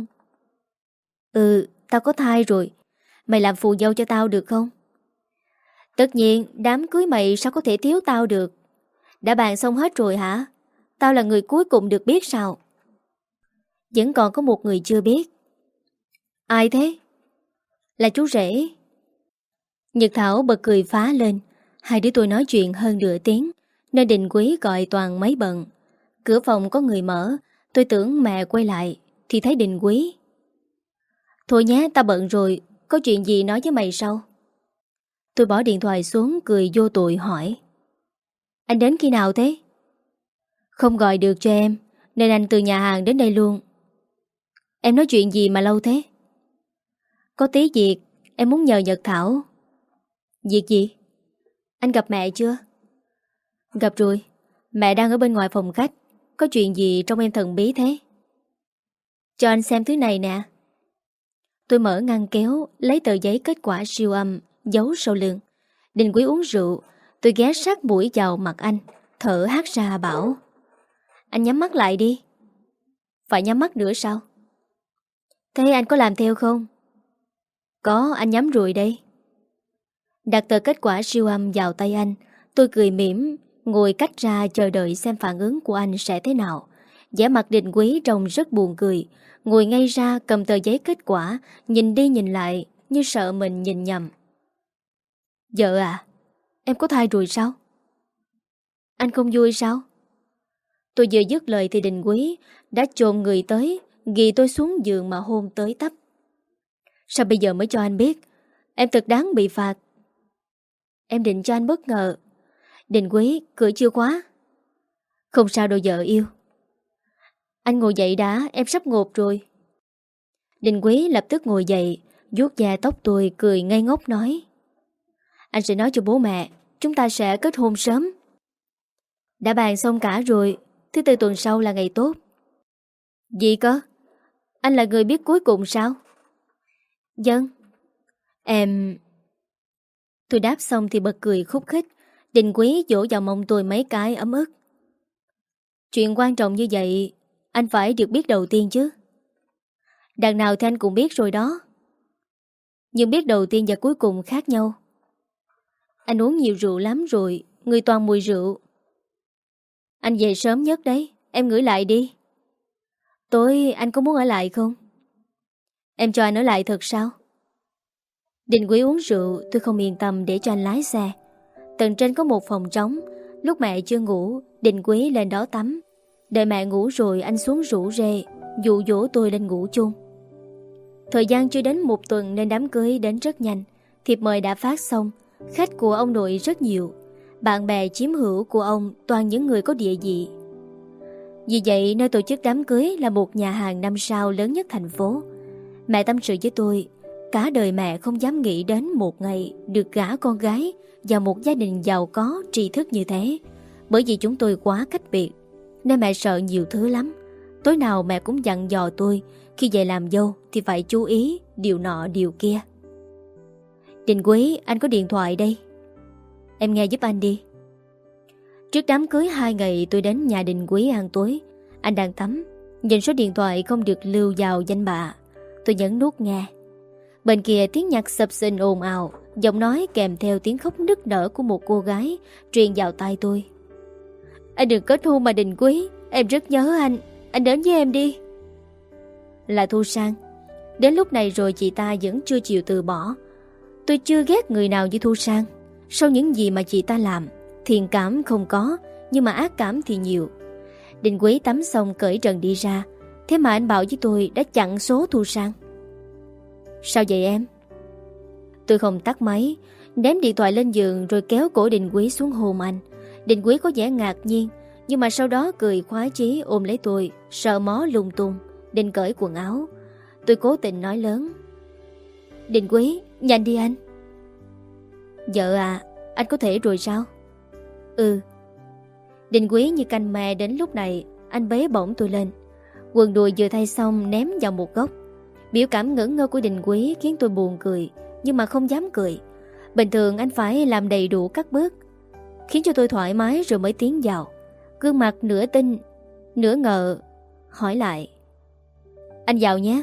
[SPEAKER 1] Ừ, tao có thai rồi. Mày làm phù dâu cho tao được không? Tất nhiên, đám cưới mày sao có thể thiếu tao được? Đã bàn xong hết rồi hả? Tao là người cuối cùng được biết sao? Vẫn còn có một người chưa biết. Ai thế? Là chú rể. Nhật Thảo bật cười phá lên. Hai đứa tôi nói chuyện hơn nửa tiếng nên Đình Quý gọi toàn máy bận. Cửa phòng có người mở. Tôi tưởng mẹ quay lại thì thấy Đình Quý. Thôi nhé, tao bận rồi. Có chuyện gì nói với mày sau? Tôi bỏ điện thoại xuống cười vô tội hỏi. Anh đến khi nào thế? Không gọi được cho em nên anh từ nhà hàng đến đây luôn. Em nói chuyện gì mà lâu thế? Có tí việc em muốn nhờ Nhật Thảo. Việc gì? Anh gặp mẹ chưa? Gặp rồi. Mẹ đang ở bên ngoài phòng khách. Có chuyện gì trong em thần bí thế? Cho anh xem thứ này nè. Tôi mở ngăn kéo, lấy tờ giấy kết quả siêu âm giấu sau lưng. Đình Quý uống rượu. Tôi ghé sát mũi vào mặt anh, thở hắt ra bảo. Anh nhắm mắt lại đi. Phải nhắm mắt nữa sao? Thế anh có làm theo không? Có, anh nhắm rồi đây. Đặt tờ kết quả siêu âm vào tay anh. Tôi cười mỉm, ngồi cách ra chờ đợi xem phản ứng của anh sẽ thế nào. Vẻ mặt Đình Quý trông rất buồn cười. Ngồi ngay ra cầm tờ giấy kết quả, nhìn đi nhìn lại như sợ mình nhìn nhầm. Vợ à, em có thai rồi sao? Anh không vui sao? Tôi vừa dứt lời thì Đình Quý đã chồm người tới, ghi tôi xuống giường mà hôn tới tấp. Sao bây giờ mới cho anh biết? Em thật đáng bị phạt. Em định cho anh bất ngờ. Đình Quý, cười chưa quá. Không sao đâu vợ yêu. Anh ngồi dậy đã, em sắp ngột rồi. Đình Quý lập tức ngồi dậy, vuốt da tóc tôi cười ngây ngốc nói. Anh sẽ nói cho bố mẹ, chúng ta sẽ kết hôn sớm. Đã bàn xong cả rồi, thứ tư tuần sau là ngày tốt. Gì cơ? Anh là người biết cuối cùng sao? Vâng. Em... Tôi đáp xong thì bật cười khúc khích. Đình Quý vỗ vào mông tôi mấy cái ấm ức. Chuyện quan trọng như vậy anh phải được biết đầu tiên chứ. Đằng nào thì anh cũng biết rồi đó. Nhưng biết đầu tiên và cuối cùng khác nhau. Anh uống nhiều rượu lắm rồi, người toàn mùi rượu. Anh về sớm nhất đấy, em ngửi lại đi. Tối anh có muốn ở lại không? Em cho anh ở lại thật sao? Đình Quý uống rượu, tôi không yên tâm để cho anh lái xe. Tầng trên có một phòng trống. Lúc mẹ chưa ngủ, Đình Quý lên đó tắm. Đợi mẹ ngủ rồi anh xuống rủ rê, dụ dỗ tôi lên ngủ chung. Thời gian chưa đến một tuần nên đám cưới đến rất nhanh. Thiệp mời đã phát xong. Khách của ông nội rất nhiều. Bạn bè chiếm hữu của ông toàn những người có địa vị. Vì vậy nơi tổ chức đám cưới là một nhà hàng năm sao lớn nhất thành phố. Mẹ tâm sự với tôi, cả đời mẹ không dám nghĩ đến một ngày được gả con gái vào một gia đình giàu có tri thức như thế. Bởi vì chúng tôi quá cách biệt nên mẹ sợ nhiều thứ lắm. Tối nào mẹ cũng dặn dò tôi khi về làm dâu thì phải chú ý điều nọ điều kia. Đình Quý, anh có điện thoại đây. Em nghe giúp anh đi. Trước đám cưới hai ngày tôi đến nhà Đình Quý ăn tối. Anh đang tắm. Nhìn số điện thoại không được lưu vào danh bạ. Tôi nhấn nút nghe. Bên kia tiếng nhạc sập sình ồn ào, giọng nói kèm theo tiếng khóc nức nở của một cô gái truyền vào tai tôi. Anh đừng kết hôn mà Đình Quý, em rất nhớ anh. Anh đến với em đi. Là Thu Sang. Đến lúc này rồi chị ta vẫn chưa chịu từ bỏ. Tôi chưa ghét người nào như Thu Sang. Sau những gì mà chị ta làm, thiện cảm không có, nhưng mà ác cảm thì nhiều. Đình Quý tắm xong cởi trần đi ra. Thế mà anh bảo với tôi đã chặn số Thu Sang. Sao vậy em? Tôi không tắt máy, ném điện thoại lên giường rồi kéo cổ Đình Quý xuống hôn anh. Đình Quý có vẻ ngạc nhiên, nhưng mà sau đó cười khoái chí ôm lấy tôi, sờ mó lung tung, định cởi quần áo. Tôi cố tình nói lớn: Đình Quý, nhanh đi anh. Vợ à, anh có thể rồi sao? Ừ. Đình Quý như canh mè đến lúc này. Anh bế bổng tôi lên. Quần đùi vừa thay xong ném vào một góc. Biểu cảm ngẩn ngơ của Đình Quý khiến tôi buồn cười, nhưng mà không dám cười. Bình thường anh phải làm đầy đủ các bước, khiến cho tôi thoải mái rồi mới tiến vào. Gương mặt nửa tin nửa ngờ hỏi lại: Anh vào nhé.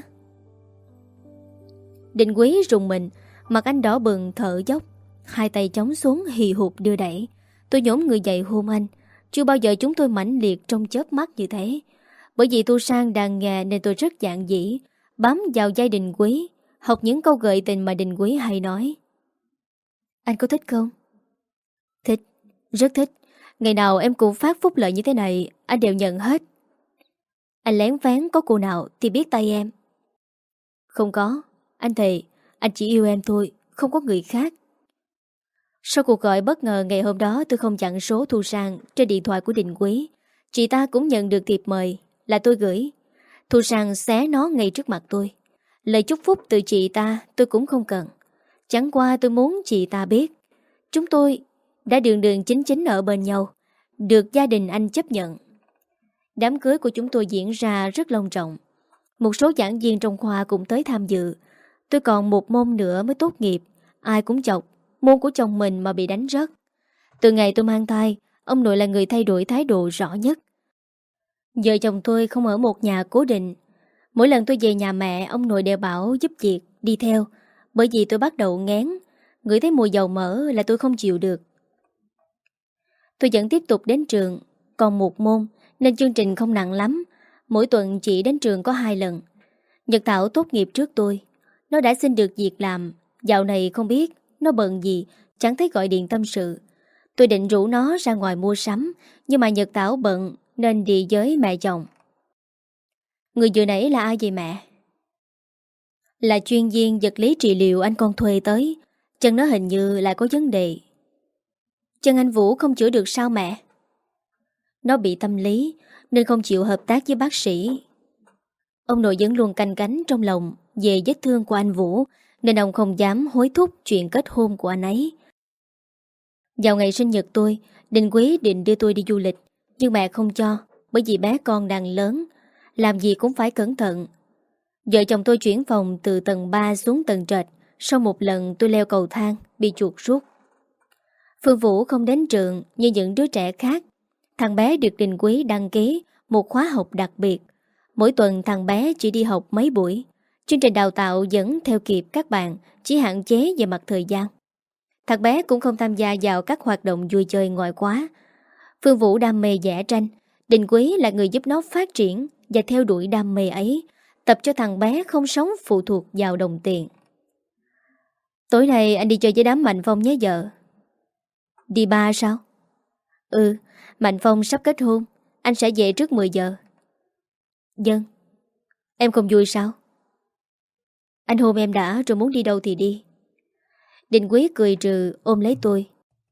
[SPEAKER 1] Đình Quý rùng mình, mặt anh đỏ bừng thở dốc, hai tay chống xuống hì hục đưa đẩy. Tôi nhổm người dậy hôn anh. Chưa bao giờ chúng tôi mãnh liệt trong chớp mắt như thế. Bởi vì Thu Sang đang nghe nên tôi rất dạn dĩ bám vào vai Đình Quý, học những câu gợi tình mà Đình Quý hay nói. Anh có thích không? Thích, rất thích. Ngày nào em cũng phát phúc lợi như thế này, anh đều nhận hết. Anh lén phán có cô nào thì biết tay em. Không có, anh thề, anh chỉ yêu em thôi, không có người khác. Sau cuộc gọi bất ngờ ngày hôm đó, tôi không chặn số Thu Sang trên điện thoại của Đình Quý. Chị ta cũng nhận được thiệp mời, là tôi gửi. Thu Sang xé nó ngay trước mặt tôi. Lời chúc phúc từ chị ta tôi cũng không cần. Chẳng qua tôi muốn chị ta biết chúng tôi đã đường đường chính chính ở bên nhau, được gia đình anh chấp nhận. Đám cưới của chúng tôi diễn ra rất long trọng. Một số giảng viên trong khoa cũng tới tham dự. Tôi còn một môn nữa mới tốt nghiệp. Ai cũng chọc môn của chồng mình mà bị đánh rớt. Từ ngày tôi mang thai, ông nội là người thay đổi thái độ rõ nhất. Vợ chồng tôi không ở một nhà cố định. Mỗi lần tôi về nhà mẹ, ông nội đều bảo giúp việc đi theo. Bởi vì tôi bắt đầu ngán, ngửi thấy mùi dầu mỡ là tôi không chịu được. Tôi vẫn tiếp tục đến trường. Còn một môn nên chương trình không nặng lắm. Mỗi tuần chỉ đến trường có hai lần. Nhật Thảo tốt nghiệp trước tôi. Nó đã xin được việc làm. Dạo này không biết nó bận gì, chẳng thấy gọi điện tâm sự. Tôi định rủ nó ra ngoài mua sắm, nhưng mà Nhật Thảo bận nên đi với mẹ chồng. Người vừa nãy là ai vậy mẹ? Là chuyên viên vật lý trị liệu anh con thuê tới. Chân nó hình như lại có vấn đề. Chân anh Vũ không chữa được sao mẹ? Nó bị tâm lý nên không chịu hợp tác với bác sĩ. Ông nội vẫn luôn canh cánh trong lòng về vết thương của anh Vũ, nên ông không dám hối thúc chuyện kết hôn của anh ấy. Vào ngày sinh nhật tôi, Đình Quý định đưa tôi đi du lịch, nhưng mẹ không cho, bởi vì bé con đang lớn, làm gì cũng phải cẩn thận. Vợ chồng tôi chuyển phòng từ tầng ba xuống tầng trệt. Sau một lần tôi leo cầu thang bị chuột rút. Phương Vũ không đến trường như những đứa trẻ khác. Thằng bé được Đình Quý đăng ký một khóa học đặc biệt. Mỗi tuần thằng bé chỉ đi học mấy buổi. Chương trình đào tạo vẫn theo kịp các bạn, chỉ hạn chế về mặt thời gian. Thằng bé cũng không tham gia vào các hoạt động vui chơi ngoại khóa. Phương Vũ đam mê vẽ tranh. Đình Quý là người giúp nó phát triển và theo đuổi đam mê ấy, tập cho thằng bé không sống phụ thuộc vào đồng tiền. Tối nay anh đi chơi với đám Mạnh Phong nhé vợ. Đi ba sao? Ừ, Mạnh Phong sắp kết hôn. Anh sẽ về trước mười giờ. Vâng. Em không vui sao? Anh hôn em đã rồi muốn đi đâu thì đi. Đình Quý cười trừ ôm lấy tôi.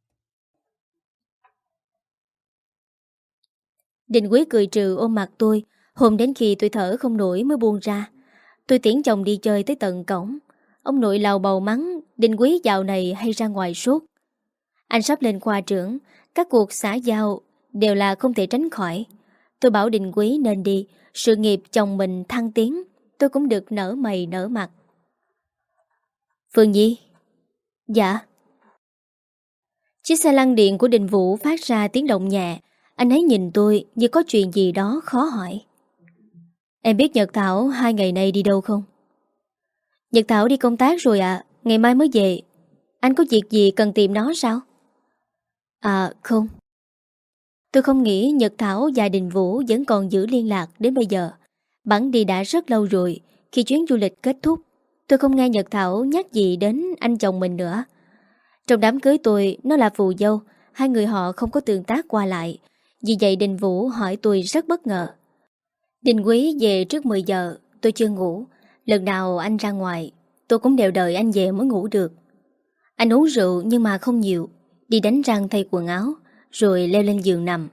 [SPEAKER 1] Đình Quý cười trừ ôm mặt tôi, hôn đến khi tôi thở không nổi mới buông ra. Tôi tiễn chồng đi chơi tới tận cổng. Ông nội lầu bầu mắng Đình Quý dạo này hay ra ngoài suốt. Anh sắp lên khoa trưởng, các cuộc xã giao đều là không thể tránh khỏi. Tôi bảo Đình Quý nên đi, sự nghiệp chồng mình thăng tiến, tôi cũng được nở mày nở mặt. Phương Nhi. Dạ. Chiếc xe lăn điện của Đình Vũ phát ra tiếng động nhẹ. Anh ấy nhìn tôi như có chuyện gì đó khó hỏi. Em biết Nhật Thảo hai ngày nay đi đâu không? Nhật Thảo đi công tác rồi ạ, à, ngày mai mới về. Anh có việc gì cần tìm nó sao? À không. Tôi không nghĩ Nhật Thảo và Đình Vũ vẫn còn giữ liên lạc đến bây giờ. Bẵng đi đã rất lâu rồi. Khi chuyến du lịch kết thúc, tôi không nghe Nhật Thảo nhắc gì đến anh chồng mình nữa. Trong đám cưới tôi, nó là phù dâu. Hai người họ không có tương tác qua lại. Vì vậy Đình Vũ hỏi tôi rất bất ngờ. Đình Quý về trước mười giờ. Tôi chưa ngủ. Lần nào anh ra ngoài tôi cũng đều đợi anh về mới ngủ được. Anh uống rượu nhưng mà không nhiều. Đi đánh răng thay quần áo rồi leo lên giường nằm.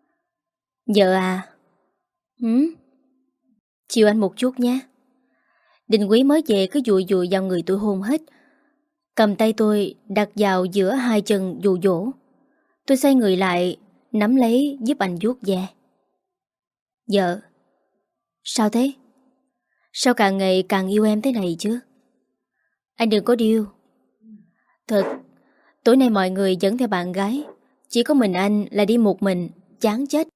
[SPEAKER 1] Vợ à. Hử? Chiều anh một chút nhé. Đình Quý mới về cứ dụi dụi vào người tôi hôn hết. Cầm tay tôi đặt vào giữa hai chân dụ dỗ. Tôi xoay người lại, nắm lấy giúp anh vuốt ve. Vợ. Sao thế? Sao càng ngày càng yêu em thế này chứ? Anh đừng có điêu. Thật, tối nay mọi người dẫn theo bạn gái, chỉ có mình anh là đi một mình, chán chết.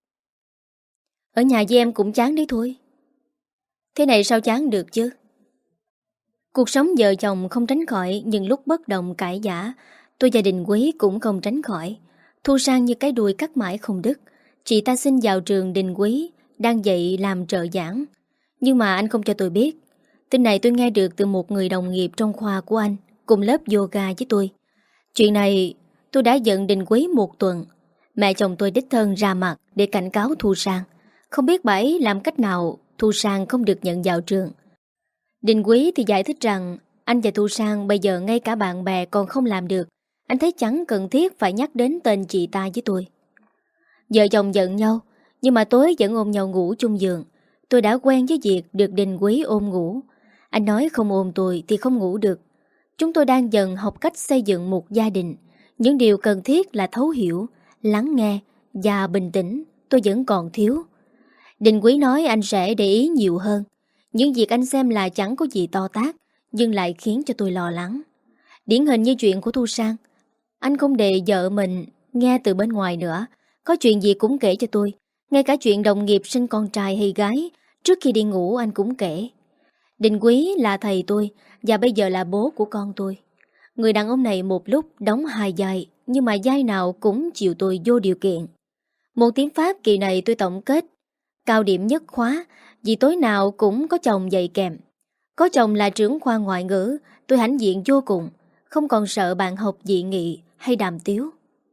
[SPEAKER 1] Ở nhà với em cũng chán đấy thôi. Thế này sao chán được chứ? Cuộc sống vợ chồng không tránh khỏi những lúc bất đồng cãi vã. Tôi và Đình Quý cũng không tránh khỏi. Thu Sang như cái đuôi cắt mãi không đứt. Chị ta xin vào trường Đình Quý đang dạy làm trợ giảng. Nhưng mà anh không cho tôi biết. Tin này tôi nghe được từ một người đồng nghiệp trong khoa của anh, cùng lớp yoga với tôi. Chuyện này tôi đã giận Đình Quý một tuần. Mẹ chồng tôi đích thân ra mặt để cảnh cáo Thu Sang. Không biết bà ấy làm cách nào Thu Sang không được nhận vào trường. Đình Quý thì giải thích rằng anh và Thu Sang bây giờ ngay cả bạn bè còn không làm được. Anh thấy chẳng cần thiết phải nhắc đến tên chị ta với tôi. Vợ chồng giận nhau, nhưng mà tối vẫn ôm nhau ngủ chung giường. Tôi đã quen với việc được Đình Quý ôm ngủ. Anh nói không ôm tôi thì không ngủ được. Chúng tôi đang dần học cách xây dựng một gia đình. Những điều cần thiết là thấu hiểu, lắng nghe và bình tĩnh tôi vẫn còn thiếu. Đình Quý nói anh sẽ để ý nhiều hơn. Những việc anh xem là chẳng có gì to tát, nhưng lại khiến cho tôi lo lắng. Điển hình như chuyện của Thu Sang. Anh không để vợ mình nghe từ bên ngoài nữa. Có chuyện gì cũng kể cho tôi. Ngay cả chuyện đồng nghiệp sinh con trai hay gái, trước khi đi ngủ anh cũng kể. Đình Quý là thầy tôi và bây giờ là bố của con tôi. Người đàn ông này một lúc đóng hai vai, nhưng mà vai nào cũng chịu tôi vô điều kiện. Một tiếng Pháp kỳ này tôi tổng kết cao điểm nhất khóa, vì tối nào cũng có chồng dạy kèm. Có chồng là trưởng khoa ngoại ngữ, tôi hãnh diện vô cùng, không còn sợ bạn học dị nghị hay đàm tiếu.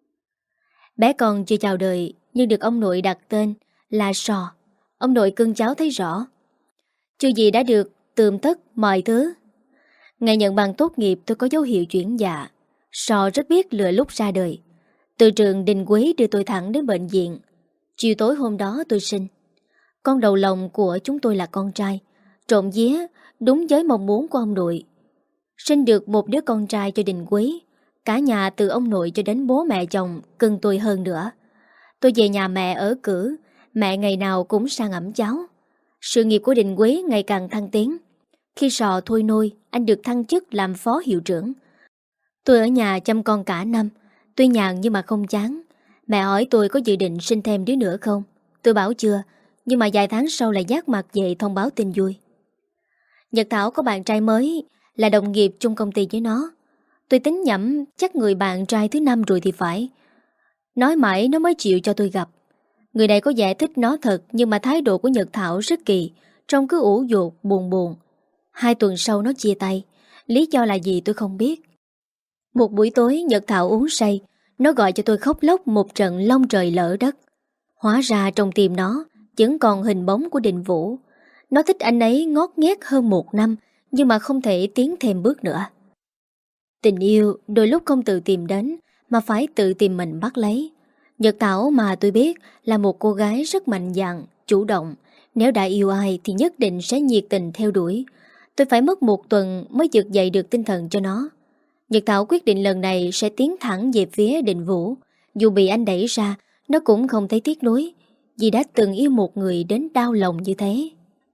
[SPEAKER 1] Bé con chưa chào đời, nhưng được ông nội đặt tên là Sò. Ông nội cưng cháu thấy rõ. Chưa gì đã được tươm tất mọi thứ. Ngày nhận bằng tốt nghiệp tôi có dấu hiệu chuyển dạ. Sò rất biết lựa lúc ra đời. Từ trường Đình Quý đưa tôi thẳng đến bệnh viện. Chiều tối hôm đó tôi sinh. Con đầu lòng của chúng tôi là con trai. Trộm vía, đúng với mong muốn của ông nội. Sinh được một đứa con trai cho Đình Quý. Cả nhà từ ông nội cho đến bố mẹ chồng cưng tôi hơn nữa. Tôi về nhà mẹ ở cử. Mẹ ngày nào cũng sang ẵm cháu. Sự nghiệp của Đình Quý ngày càng thăng tiến. Khi Sò thôi nôi, anh được thăng chức làm phó hiệu trưởng. Tôi ở nhà chăm con cả năm. Tuy nhàn nhưng mà không chán. Mẹ hỏi tôi có dự định sinh thêm đứa nữa không. Tôi bảo chưa. Nhưng mà vài tháng sau lại giác mặt về thông báo tin vui. Nhật Thảo có bạn trai mới, là đồng nghiệp chung công ty với nó. Tôi tính nhẩm chắc người bạn trai thứ năm rồi thì phải. Nói mãi nó mới chịu cho tôi gặp. Người này có vẻ thích nó thật, nhưng mà thái độ của Nhật Thảo rất kỳ, trông cứ ủ dột buồn buồn. Hai tuần sau nó chia tay. Lý do là gì tôi không biết. Một buổi tối Nhật Thảo uống say, nó gọi cho tôi khóc lóc một trận long trời lỡ đất. Hóa ra trong tim nó vẫn còn hình bóng của Đình Vũ. Nó thích anh ấy ngót nghét hơn một năm, nhưng mà không thể tiến thêm bước nữa. Tình yêu đôi lúc không tự tìm đến, mà phải tự tìm mình bắt lấy. Nhật Thảo mà tôi biết là một cô gái rất mạnh dạn, chủ động. Nếu đã yêu ai thì nhất định sẽ nhiệt tình theo đuổi. Tôi phải mất một tuần mới vực dậy được tinh thần cho nó. Nhật Thảo quyết định lần này sẽ tiến thẳng về phía Đình Vũ. Dù bị anh đẩy ra, nó cũng không thấy tiếc nuối, vì đã từng yêu một người đến đau lòng như thế.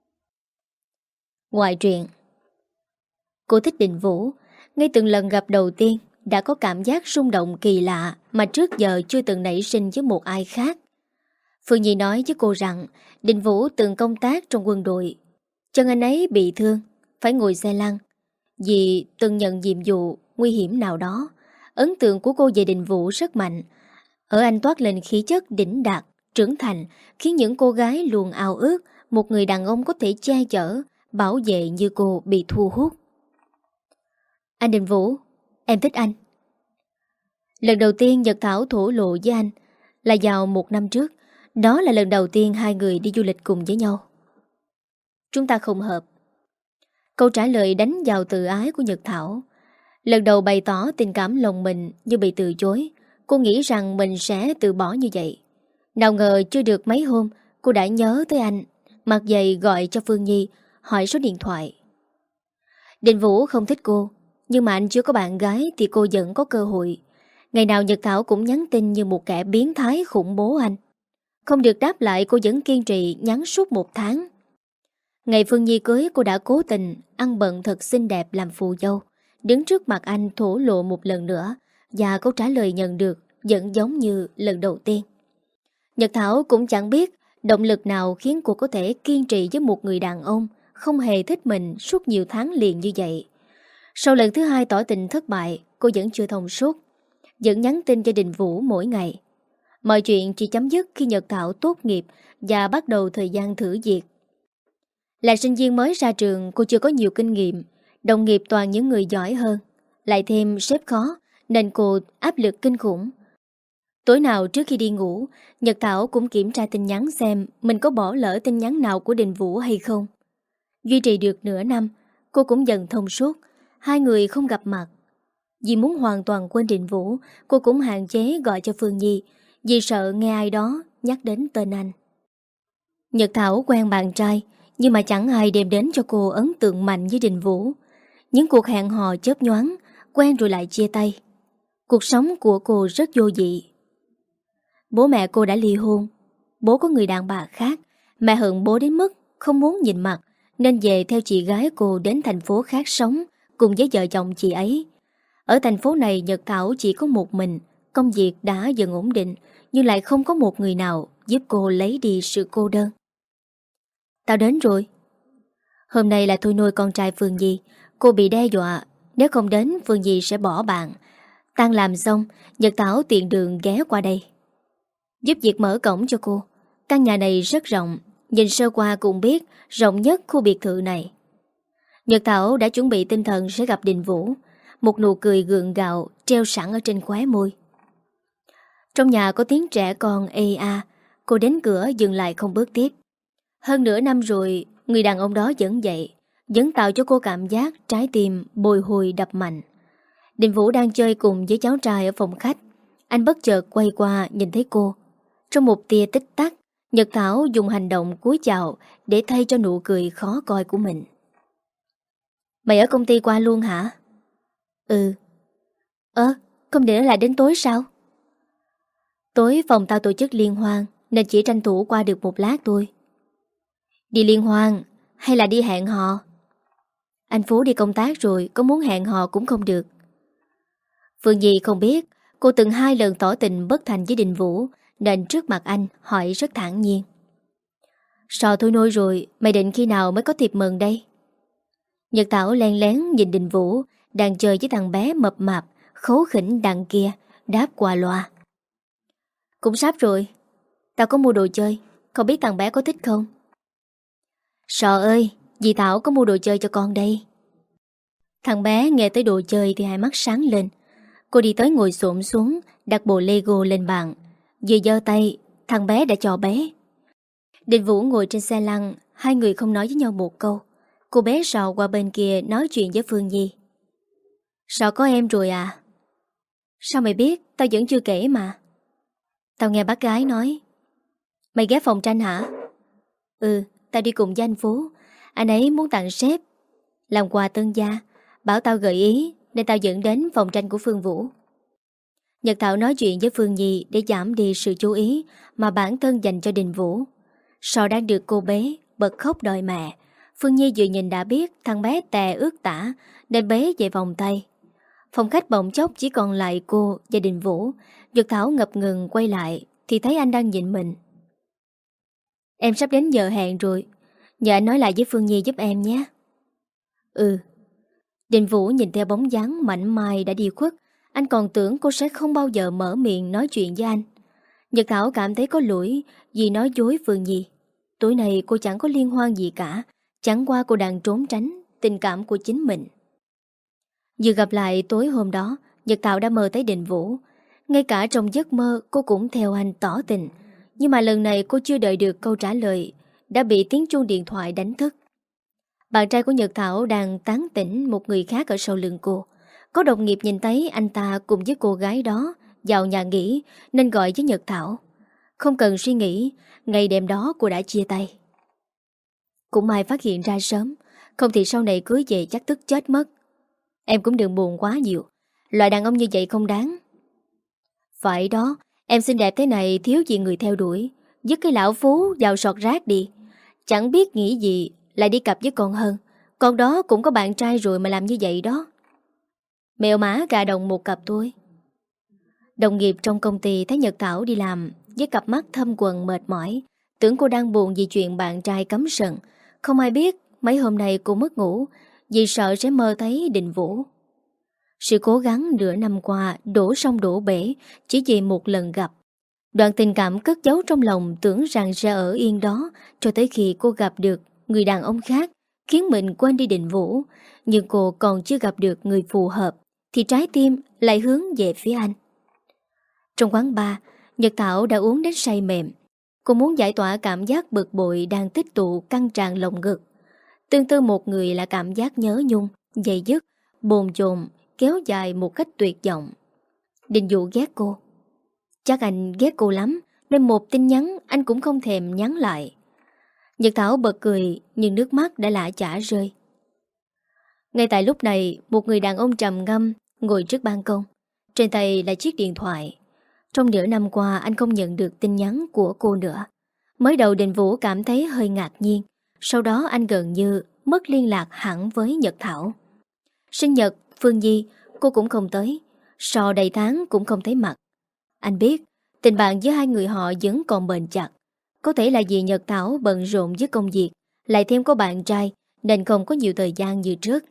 [SPEAKER 1] Ngoại truyện. Cô thích Đình Vũ. Ngay từng lần gặp đầu tiên đã có cảm giác rung động kỳ lạ mà trước giờ chưa từng nảy sinh với một ai khác. Phương Nhi nói với cô rằng Đình Vũ từng công tác trong quân đội. Chân anh ấy bị thương, phải ngồi xe lăn vì từng nhận nhiệm vụ nguy hiểm nào đó. Ấn tượng của cô về Đình Vũ rất mạnh. Ở anh toát lên khí chất đỉnh đạt, trưởng thành, khiến những cô gái luôn ao ước một người đàn ông có thể che chở, bảo vệ như cô bị thu hút. Anh Đình Vũ, em thích anh. Lần đầu tiên Nhật Thảo thổ lộ với anh là vào một năm trước. Đó là lần đầu tiên hai người đi du lịch cùng với nhau. Chúng ta không hợp. Câu trả lời đánh vào tự ái của Nhật Thảo. Lần đầu bày tỏ tình cảm lòng mình như bị từ chối. Cô nghĩ rằng mình sẽ từ bỏ như vậy. Nào ngờ chưa được mấy hôm, cô đã nhớ tới anh, mặt dày gọi cho Phương Nhi, hỏi số điện thoại. Đình Vũ không thích cô, nhưng mà anh chưa có bạn gái thì cô vẫn có cơ hội. Ngày nào Nhật Thảo cũng nhắn tin như một kẻ biến thái khủng bố anh. Không được đáp lại, cô vẫn kiên trì nhắn suốt một tháng. Ngày Phương Nhi cưới, cô đã cố tình ăn bận thật xinh đẹp làm phù dâu, đứng trước mặt anh thổ lộ một lần nữa, và câu trả lời nhận được vẫn giống như lần đầu tiên. Nhật Thảo cũng chẳng biết động lực nào khiến cô có thể kiên trì với một người đàn ông không hề thích mình suốt nhiều tháng liền như vậy. Sau lần thứ hai tỏ tình thất bại, cô vẫn chưa thông suốt, vẫn nhắn tin cho Đình Vũ mỗi ngày. Mọi chuyện chỉ chấm dứt khi Nhật Thảo tốt nghiệp và bắt đầu thời gian thử việc. Là sinh viên mới ra trường, cô chưa có nhiều kinh nghiệm, đồng nghiệp toàn những người giỏi hơn, lại thêm sếp khó nên cô áp lực kinh khủng. Tối nào trước khi đi ngủ, Nhật Thảo cũng kiểm tra tin nhắn xem mình có bỏ lỡ tin nhắn nào của Đình Vũ hay không. Duy trì được nửa năm, cô cũng dần thông suốt. Hai người không gặp mặt. Vì muốn hoàn toàn quên Đình Vũ, cô cũng hạn chế gọi cho Phương Nhi, vì sợ nghe ai đó nhắc đến tên anh. Nhật Thảo quen bạn trai, nhưng mà chẳng ai đem đến cho cô ấn tượng mạnh với Đình Vũ. Những cuộc hẹn hò chớp nhoáng, quen rồi lại chia tay. Cuộc sống của cô rất vô vị. Bố mẹ cô đã ly hôn. Bố có người đàn bà khác. Mẹ hận bố đến mức không muốn nhìn mặt, nên về theo chị gái cô đến thành phố khác sống cùng với vợ chồng chị ấy. Ở thành phố này Nhật Thảo chỉ có một mình. Công việc đã dần ổn định, nhưng lại không có một người nào giúp cô lấy đi sự cô đơn. Tao đến rồi. Hôm nay là thôi nuôi con trai Phương Nhi. Cô bị đe dọa, nếu không đến Phương Nhi sẽ bỏ bạn. Tan làm xong, Nhật Thảo tiện đường ghé qua đây, giúp việc mở cổng cho cô. Căn nhà này rất rộng, nhìn sơ qua cũng biết rộng nhất khu biệt thự này. Nhật Thảo đã chuẩn bị tinh thần sẽ gặp Đình Vũ. Một nụ cười gượng gạo treo sẵn ở trên khóe môi. Trong nhà có tiếng trẻ con ê a. Cô đến cửa dừng lại không bước tiếp. Hơn nửa năm rồi, người đàn ông đó vẫn vậy, vẫn tạo cho cô cảm giác trái tim bồi hồi đập mạnh. Đình Vũ đang chơi cùng với cháu trai ở phòng khách. Anh bất chợt quay qua nhìn thấy cô. Trong một tia tích tắc, Nhật Thảo dùng hành động cúi chào để thay cho nụ cười khó coi của mình. Mày ở công ty qua luôn hả? Ừ. Ơ, không để lại đến tối sao? Tối phòng tao tổ chức liên hoan, nên chỉ tranh thủ qua được một lát thôi. Đi liên hoan hay là đi hẹn hò? Anh Phú đi công tác rồi, có muốn hẹn hò cũng không được. Phương Nhi không biết cô từng hai lần tỏ tình bất thành với Đình Vũ, nên trước mặt anh hỏi rất thản nhiên. Sò thôi nôi rồi, mày định khi nào mới có thiệp mừng đây? Nhật Thảo len lén nhìn Đình Vũ đang chơi với thằng bé mập mạp khấu khỉnh đằng kia, đáp qua loa. Cũng sắp rồi. Tao có mua đồ chơi, không biết thằng bé có thích không? Sò ơi, dì Thảo có mua đồ chơi cho con đây. Thằng bé nghe tới đồ chơi thì hai mắt sáng lên. Cô đi tới ngồi xổm xuống, đặt bộ Lego lên bàn. Vừa giơ tay, thằng bé đã cho bé. Đình Vũ ngồi trên xe lăn, hai người không nói với nhau một câu. Cô bé Sò qua bên kia nói chuyện với Phương Nhi. Sò có em rồi à? Sao mày biết? Tao vẫn chưa kể mà. Tao nghe bác gái nói. Mày ghé phòng tranh hả? Ừ, tao đi cùng với anh Phú. Anh ấy muốn tặng sếp làm quà tân gia, bảo tao gợi ý, nên tao dẫn đến phòng tranh của Phương Vũ. Nhật Thảo nói chuyện với Phương Nhi để giảm đi sự chú ý mà bản thân dành cho Đình Vũ. Sò đang được cô bé bật khóc đòi mẹ. Phương Nhi vừa nhìn đã biết thằng bé tè ướt tả, nên bế về vòng tay. Phòng khách bỗng chốc chỉ còn lại cô và Đình Vũ. Nhật Thảo ngập ngừng quay lại thì thấy anh đang nhìn mình. Em sắp đến giờ hẹn rồi, nhờ anh nói lại với Phương Nhi giúp em nhé. Ừ. Đình Vũ nhìn theo bóng dáng mảnh mai đã đi khuất. Anh còn tưởng cô sẽ không bao giờ mở miệng nói chuyện với anh. Nhật Thảo cảm thấy có lỗi vì nói dối Phương Nhi. Tối nay cô chẳng có liên hoan gì cả, chẳng qua cô đang trốn tránh tình cảm của chính mình. Vừa gặp lại tối hôm đó, Nhật Thảo đã mơ thấy Đình Vũ. Ngay cả trong giấc mơ cô cũng theo anh tỏ tình. Nhưng mà lần này cô chưa đợi được câu trả lời, đã bị tiếng chuông điện thoại đánh thức. Bạn trai của Nhật Thảo đang tán tỉnh một người khác ở sau lưng cô. Có đồng nghiệp nhìn thấy anh ta cùng với cô gái đó vào nhà nghỉ nên gọi với Nhật Thảo. Không cần suy nghĩ, ngày đêm đó cô đã chia tay. Cũng may phát hiện ra sớm, không thì sau này cưới về chắc tức chết mất. Em cũng đừng buồn quá nhiều, loại đàn ông như vậy không đáng. Phải đó, em xinh đẹp thế này thiếu gì người theo đuổi. Dứt cái lão phú vào sọt rác đi. Chẳng biết nghĩ gì lại đi cặp với con Hơn. Con đó cũng có bạn trai rồi mà làm như vậy đó. Mèo mã gà đồng một cặp thôi. Đồng nghiệp trong công ty thấy Nhật Thảo đi làm với cặp mắt thâm quầng mệt mỏi, tưởng cô đang buồn vì chuyện bạn trai cấm sừng. Không ai biết mấy hôm nay cô mất ngủ vì sợ sẽ mơ thấy Đình Vũ. Sự cố gắng nửa năm qua đổ sông đổ bể chỉ vì một lần gặp. Đoạn tình cảm cất giấu trong lòng tưởng rằng sẽ ở yên đó cho tới khi cô gặp được người đàn ông khác khiến mình quên đi Đình Vũ. Nhưng cô còn chưa gặp được người phù hợp thì trái tim lại hướng về phía anh. Trong quán bar, Nhật Thảo đã uống đến say mềm. Cô muốn giải tỏa cảm giác bực bội đang tích tụ căng tràn lồng ngực. Tương tự một người là cảm giác nhớ nhung, dày dứt, bồn chồn, kéo dài một cách tuyệt vọng. Đình Vũ ghét cô. Chắc anh ghét cô lắm, nên một tin nhắn anh cũng không thèm nhắn lại. Nhật Thảo bật cười, nhưng nước mắt đã lã chả rơi. Ngay tại lúc này, một người đàn ông trầm ngâm ngồi trước ban công. Trên tay là chiếc điện thoại. Trong nửa năm qua anh không nhận được tin nhắn của cô nữa. Mới đầu Đình Vũ cảm thấy hơi ngạc nhiên. Sau đó anh gần như mất liên lạc hẳn với Nhật Thảo. Sinh nhật, Phương Nhi, cô cũng không tới. Sò đầy tháng cũng không thấy mặt. Anh biết, tình bạn giữa hai người họ vẫn còn bền chặt. Có thể là vì Nhật Thảo bận rộn với công việc, lại thêm có bạn trai, nên không có nhiều thời gian như trước.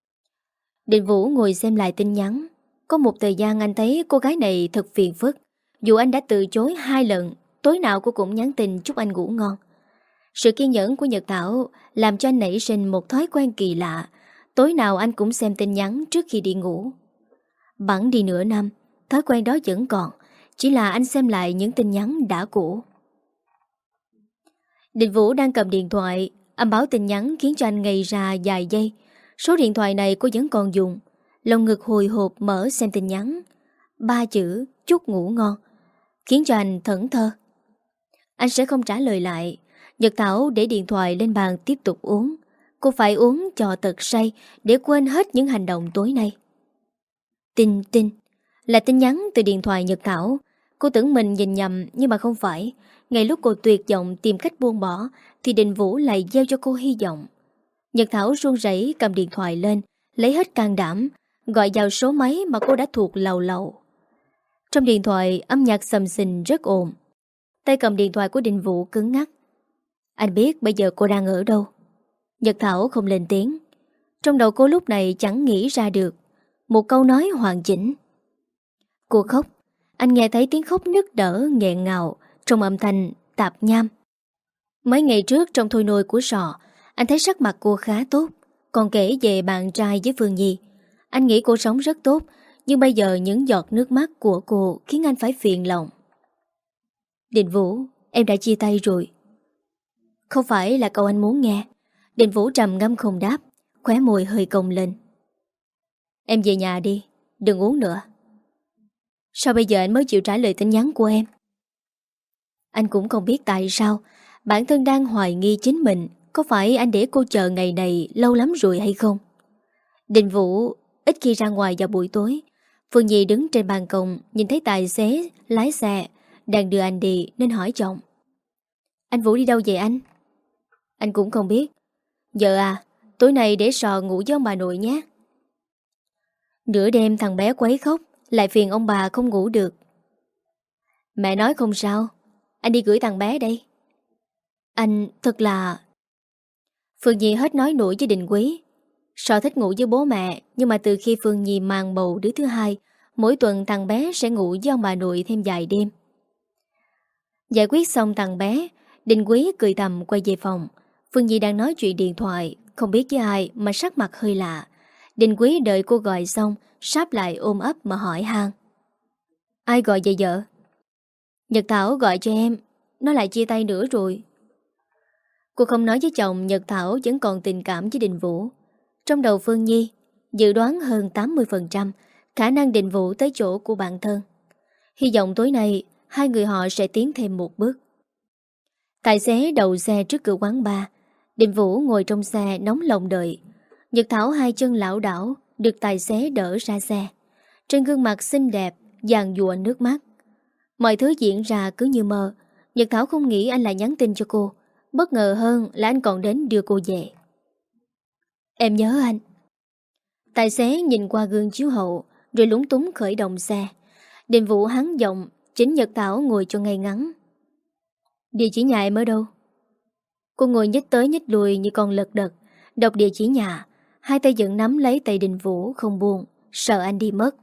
[SPEAKER 1] Đình Vũ ngồi xem lại tin nhắn. Có một thời gian anh thấy cô gái này thật phiền phức. Dù anh đã từ chối hai lần, tối nào cô cũng nhắn tin chúc anh ngủ ngon. Sự kiên nhẫn của Nhật Thảo làm cho anh nảy sinh một thói quen kỳ lạ. Tối nào anh cũng xem tin nhắn trước khi đi ngủ. Bẵng đi nửa năm, thói quen đó vẫn còn, chỉ là anh xem lại những tin nhắn đã cũ. Đình Vũ đang cầm điện thoại, âm báo tin nhắn khiến cho anh ngây ra vài giây. Số điện thoại này cô vẫn còn dùng. Lòng ngực hồi hộp mở xem tin nhắn. Ba chữ chúc ngủ ngon khiến cho anh thẫn thờ. Anh sẽ không trả lời lại. Nhật Thảo để điện thoại lên bàn tiếp tục uống. Cô phải uống cho tật say để quên hết những hành động tối nay. Tin tin là tin nhắn từ điện thoại Nhật Thảo. Cô tưởng mình nhìn nhầm nhưng mà không phải. Ngay lúc cô tuyệt vọng tìm cách buông bỏ thì Đình Vũ lại gieo cho cô hy vọng. Nhật Thảo run rẩy cầm điện thoại lên, lấy hết can đảm gọi vào số máy mà cô đã thuộc lầu lầu. Trong điện thoại âm nhạc xầm xình rất ồn. Tay cầm điện thoại của Đình Vũ cứng ngắc. Anh biết bây giờ cô đang ở đâu. Nhật Thảo không lên tiếng. Trong đầu cô lúc này chẳng nghĩ ra được một câu nói hoàn chỉnh. Cô khóc. Anh nghe thấy tiếng khóc nức nở nghẹn ngào trong âm thanh tạp nham. Mấy ngày trước trong thôi nôi của Sò, anh thấy sắc mặt cô khá tốt. Còn kể về bạn trai với Phương Nhi, anh nghĩ cô sống rất tốt. Nhưng bây giờ những giọt nước mắt của cô khiến anh phải phiền lòng. Đình Vũ, em đã chia tay rồi. Không phải là câu anh muốn nghe. Đình Vũ trầm ngâm không đáp, khóe môi hơi cong lên. Em về nhà đi, đừng uống nữa. Sao bây giờ anh mới chịu trả lời tin nhắn của em? Anh cũng không biết tại sao. Bản thân đang hoài nghi chính mình. Có phải anh để cô chờ ngày này lâu lắm rồi hay không? Đình Vũ ít khi ra ngoài vào buổi tối. Phương Nhi đứng trên ban công nhìn thấy tài xế lái xe đang đưa anh đi nên hỏi chồng. Anh Vũ đi đâu vậy anh? Anh cũng không biết. Vợ à, tối nay để Sò ngủ với ông bà nội nhé. Nửa đêm thằng bé quấy khóc, lại phiền ông bà không ngủ được. Mẹ nói không sao, anh đi gửi thằng bé đây. Anh thật là... Phương Nhi hết nói nổi với Đình Quý. Sò thích ngủ với bố mẹ, nhưng mà từ khi Phương Nhi mang bầu đứa thứ hai, mỗi tuần thằng bé sẽ ngủ với ông bà nội thêm vài đêm. Giải quyết xong thằng bé, Đình Quý cười thầm quay về phòng. Phương Nhi đang nói chuyện điện thoại, không biết với ai mà sắc mặt hơi lạ. Đình Quý đợi cô gọi xong, sáp lại ôm ấp mà hỏi han. Ai gọi vậy vợ? Nhật Thảo gọi cho em, nó lại chia tay nữa rồi. Cô không nói với chồng Nhật Thảo vẫn còn tình cảm với Đình Vũ. Trong đầu Phương Nhi dự đoán hơn tám mươi phần trăm khả năng Đình Vũ tới chỗ của bản thân. Hy vọng tối nay hai người họ sẽ tiến thêm một bước. Tài xế đậu xe trước cửa quán bar. Đình Vũ ngồi trong xe nóng lòng đợi. Nhật Thảo hai chân lảo đảo được tài xế đỡ ra xe. Trên gương mặt xinh đẹp dàn dụa nước mắt. Mọi thứ diễn ra cứ như mơ. Nhật Thảo không nghĩ anh lại nhắn tin cho cô. Bất ngờ hơn là anh còn đến đưa cô về. Em nhớ anh. Tài xế nhìn qua gương chiếu hậu rồi lúng túng khởi động xe. Đình Vũ hắn giọng chính Nhật Thảo ngồi cho ngay ngắn. Địa chỉ nhà em ở đâu? Cô ngồi nhích tới nhích lùi như con lật đật. Đọc địa chỉ nhà. Hai tay vẫn nắm lấy tay Đình Vũ không buông, sợ anh đi mất.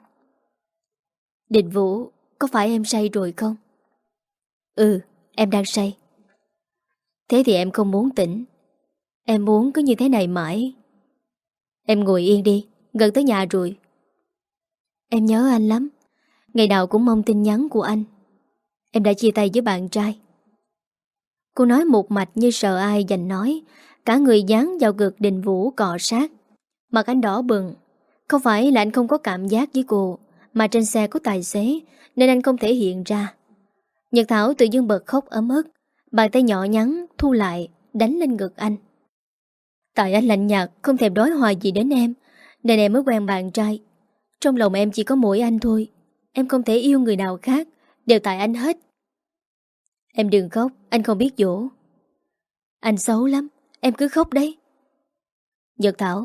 [SPEAKER 1] Đình Vũ, có phải em say rồi không? Ừ, em đang say. Thế thì em không muốn tỉnh. Em muốn cứ như thế này mãi. Em ngồi yên đi, gần tới nhà rồi. Em nhớ anh lắm. Ngày nào cũng mong tin nhắn của anh. Em đã chia tay với bạn trai. Cô nói một mạch như sợ ai giành nói. Cả người dán vào ngực Đình Vũ cọ sát. Mặt anh đỏ bừng. Không phải là anh không có cảm giác với cô, mà trên xe có tài xế nên anh không thể hiện ra. Nhật Thảo tự dưng bật khóc ấm ức. Bàn tay nhỏ nhắn thu lại đánh lên ngực anh. Tại anh lạnh nhạt không thèm đối hoài gì đến em, nên em mới quen bạn trai. Trong lòng em chỉ có mỗi anh thôi. Em không thể yêu người nào khác. Đều tại anh hết. Em đừng khóc, anh không biết dỗ. Anh xấu lắm, em cứ khóc đấy. Nhật Thảo.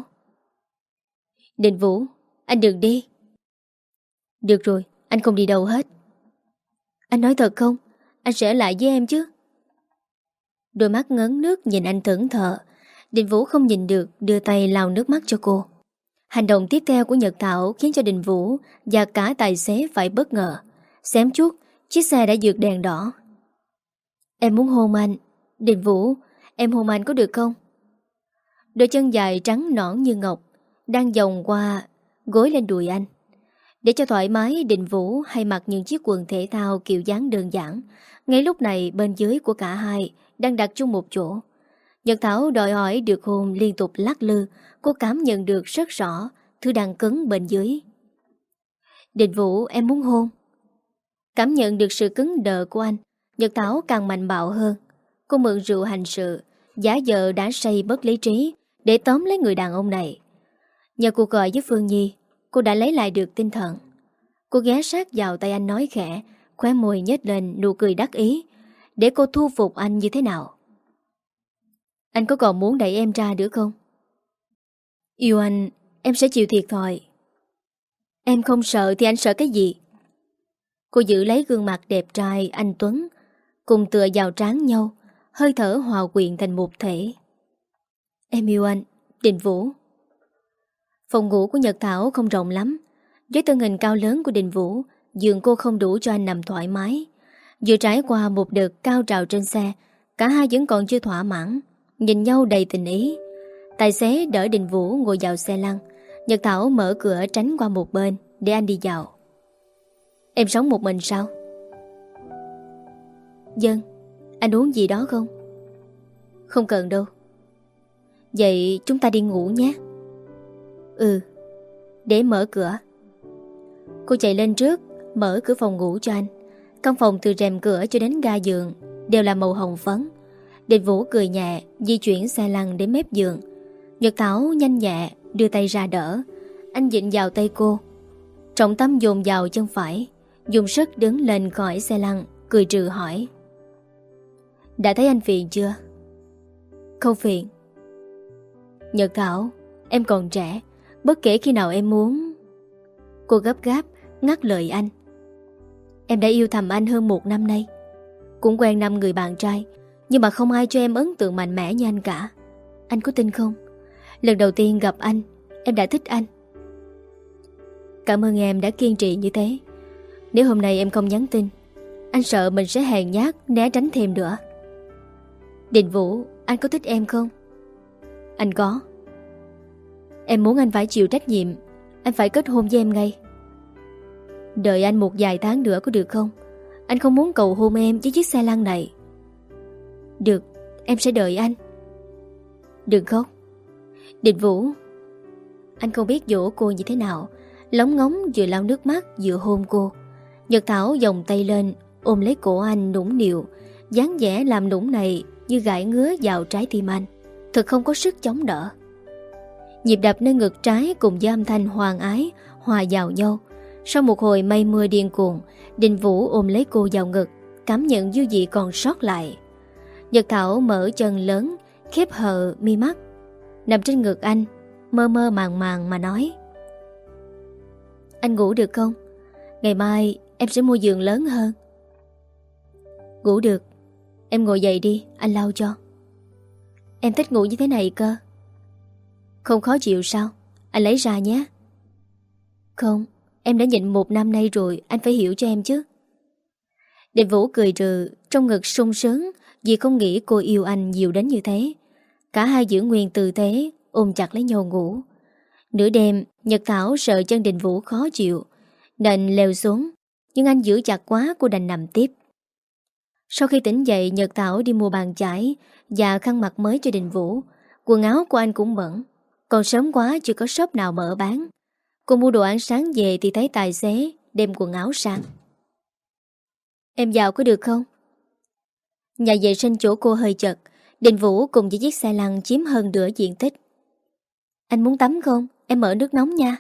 [SPEAKER 1] Đình Vũ, anh đừng đi. Được rồi, anh không đi đâu hết. Anh nói thật không? Anh sẽ ở lại với em chứ? Đôi mắt ngấn nước nhìn anh thẫn thờ. Đình Vũ không nhìn được, đưa tay lau nước mắt cho cô. Hành động tiếp theo của Nhật Thảo khiến cho Đình Vũ và cả tài xế phải bất ngờ. Xém chút, chiếc xe đã vượt đèn đỏ. Em muốn hôn anh. Đình Vũ, em hôn anh có được không? Đôi chân dài trắng nõn như ngọc đang vòng qua gối lên đùi anh. Để cho thoải mái, Đình Vũ hay mặc những chiếc quần thể thao kiểu dáng đơn giản. Ngay lúc này bên dưới của cả hai đang đặt chung một chỗ. Nhật Thảo đòi hỏi được hôn liên tục lắc lư. Cô cảm nhận được rất rõ thứ đang cứng bên dưới. Đình Vũ, em muốn hôn. Cảm nhận được sự cứng đờ của anh, Nhật Thảo càng mạnh bạo hơn. Cô mượn rượu hành sự, giả vờ đã say bất lý trí để tóm lấy người đàn ông này. Nhờ cuộc gọi với Phương Nhi, cô đã lấy lại được tinh thần. Cô ghé sát vào tay anh nói khẽ, khóe môi nhếch lên nụ cười đắc ý, để cô thu phục anh như thế nào. Anh có còn muốn đẩy em ra nữa không? Yêu anh, em sẽ chịu thiệt thòi. Em không sợ thì anh sợ cái gì? Cô giữ lấy gương mặt đẹp trai anh Tuấn, cùng tựa vào trán nhau, hơi thở hòa quyện thành một thể. Em yêu anh, Đình Vũ. Phòng ngủ của Nhật Thảo không rộng lắm. Với thân hình cao lớn của Đình Vũ, giường cô không đủ cho anh nằm thoải mái. Vừa trải qua một đợt cao trào trên xe, cả hai vẫn còn chưa thỏa mãn, nhìn nhau đầy tình ý. Tài xế đỡ Đình Vũ ngồi vào xe lăn. Nhật Thảo mở cửa tránh qua một bên để anh đi vào. Em sống một mình sao? Dân, anh uống gì đó không? Không cần đâu. Vậy chúng ta đi ngủ nhé. Ừ. Để mở cửa. Cô chạy lên trước, mở cửa phòng ngủ cho anh. Căn phòng từ rèm cửa cho đến ga giường đều là màu hồng phấn. Đình Vũ cười nhẹ, di chuyển xe lăn đến mép giường. Nhật Thảo nhanh nhẹ đưa tay ra đỡ. Anh vịn vào tay cô, trọng tâm dồn vào chân phải, dùng sức đứng lên khỏi xe lăn, cười trừ hỏi: Đã thấy anh phiền chưa? Không phiền. Nhật Thảo, em còn trẻ, bất kể khi nào em muốn. Cô gấp gáp ngắt lời anh. Em đã yêu thầm anh hơn một năm nay, cũng quen năm người bạn trai, nhưng mà không ai cho em ấn tượng mạnh mẽ như anh cả. Anh có tin không? Lần đầu tiên gặp anh, em đã thích anh. Cảm ơn em đã kiên trì như thế. Nếu hôm nay em không nhắn tin, anh sợ mình sẽ hèn nhát né tránh thêm nữa. Đình Vũ, anh có thích em không? Anh có. Em muốn anh phải chịu trách nhiệm. Anh phải kết hôn với em ngay. Đợi anh một vài tháng nữa có được không? Anh không muốn cầu hôn em với chiếc xe lăn này. Được, em sẽ đợi anh. Đừng khóc. Đình Vũ. Anh không biết dỗ cô như thế nào, lóng ngóng vừa lau nước mắt vừa hôn cô. Nhật Thảo vòng tay lên ôm lấy cổ anh nũng nịu, dáng vẻ làm nũng này như gãi ngứa vào trái tim anh, thật không có sức chống đỡ. Nhịp đập nơi ngực trái cùng với âm thanh hoàng ái hòa vào nhau. Sau một hồi mây mưa điên cuồng, Đình Vũ ôm lấy cô vào ngực, cảm nhận dư vị còn sót lại. Nhật Thảo mở chân lớn, khép hờ mi mắt, nằm trên ngực anh, mơ mơ màng màng mà nói: Anh ngủ được không? Ngày mai em sẽ mua giường lớn hơn. Ngủ được. Em ngồi dậy đi, anh lau cho. Em thích ngủ như thế này cơ. Không khó chịu sao? Anh lấy ra nhé. Không, em đã nhịn một năm nay rồi, anh phải hiểu cho em chứ. Đình Vũ cười trừ, trong ngực sung sướng vì không nghĩ cô yêu anh nhiều đến như thế. Cả hai giữ nguyên tư thế, ôm chặt lấy nhau ngủ. Nửa đêm, Nhật Thảo sợ chân Đình Vũ khó chịu nên leo xuống, nhưng anh giữ chặt quá cô đành nằm tiếp. Sau khi tỉnh dậy, Nhật Thảo đi mua bàn chải và khăn mặt mới cho Đình Vũ. Quần áo của anh cũng bẩn, còn sớm quá chưa có shop nào mở bán. Cô mua đồ ăn sáng về thì thấy tài xế đem quần áo sang. Em vào có được không? Nhà vệ sinh chỗ cô hơi chật, Đình Vũ cùng với chiếc xe lăn chiếm hơn nửa diện tích. Anh muốn tắm không? Em mở nước nóng nha.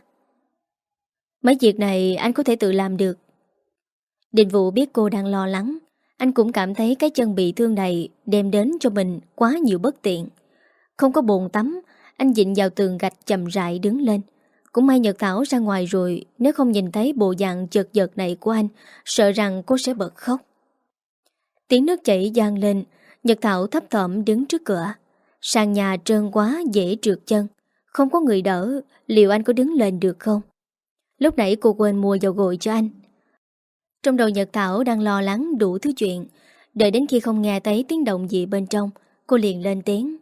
[SPEAKER 1] Mấy việc này anh có thể tự làm được. Đình Vũ biết cô đang lo lắng. Anh cũng cảm thấy cái chân bị thương này đem đến cho mình quá nhiều bất tiện. Không có bồn tắm, anh dịnh vào tường gạch chậm rãi đứng lên. Cũng may Nhật Thảo ra ngoài rồi, nếu không nhìn thấy bộ dạng chật vật này của anh, sợ rằng cô sẽ bật khóc. Tiếng nước chảy vang lên, Nhật Thảo thấp thỏm đứng trước cửa. Sàn nhà trơn quá dễ trượt chân, không có người đỡ, liệu anh có đứng lên được không? Lúc nãy cô quên mua dầu gội cho anh. Trong đầu Nhật Thảo đang lo lắng đủ thứ chuyện. Đợi đến khi không nghe thấy tiếng động gì bên trong, cô liền lên tiếng: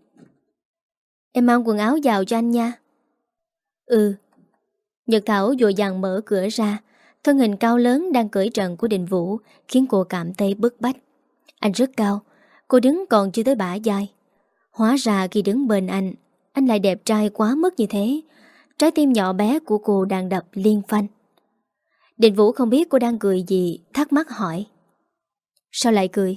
[SPEAKER 1] Em mang quần áo vào cho anh nha. Ừ. Nhật Thảo vội vàng mở cửa ra. Thân hình cao lớn đang cởi trần của Đình Vũ khiến cô cảm thấy bức bách. Anh rất cao, cô đứng còn chưa tới bả vai. Hóa ra khi đứng bên anh, anh lại đẹp trai quá mức như thế. Trái tim nhỏ bé của cô đang đập liên phanh. Đình Vũ không biết cô đang cười gì, thắc mắc hỏi: Sao lại cười?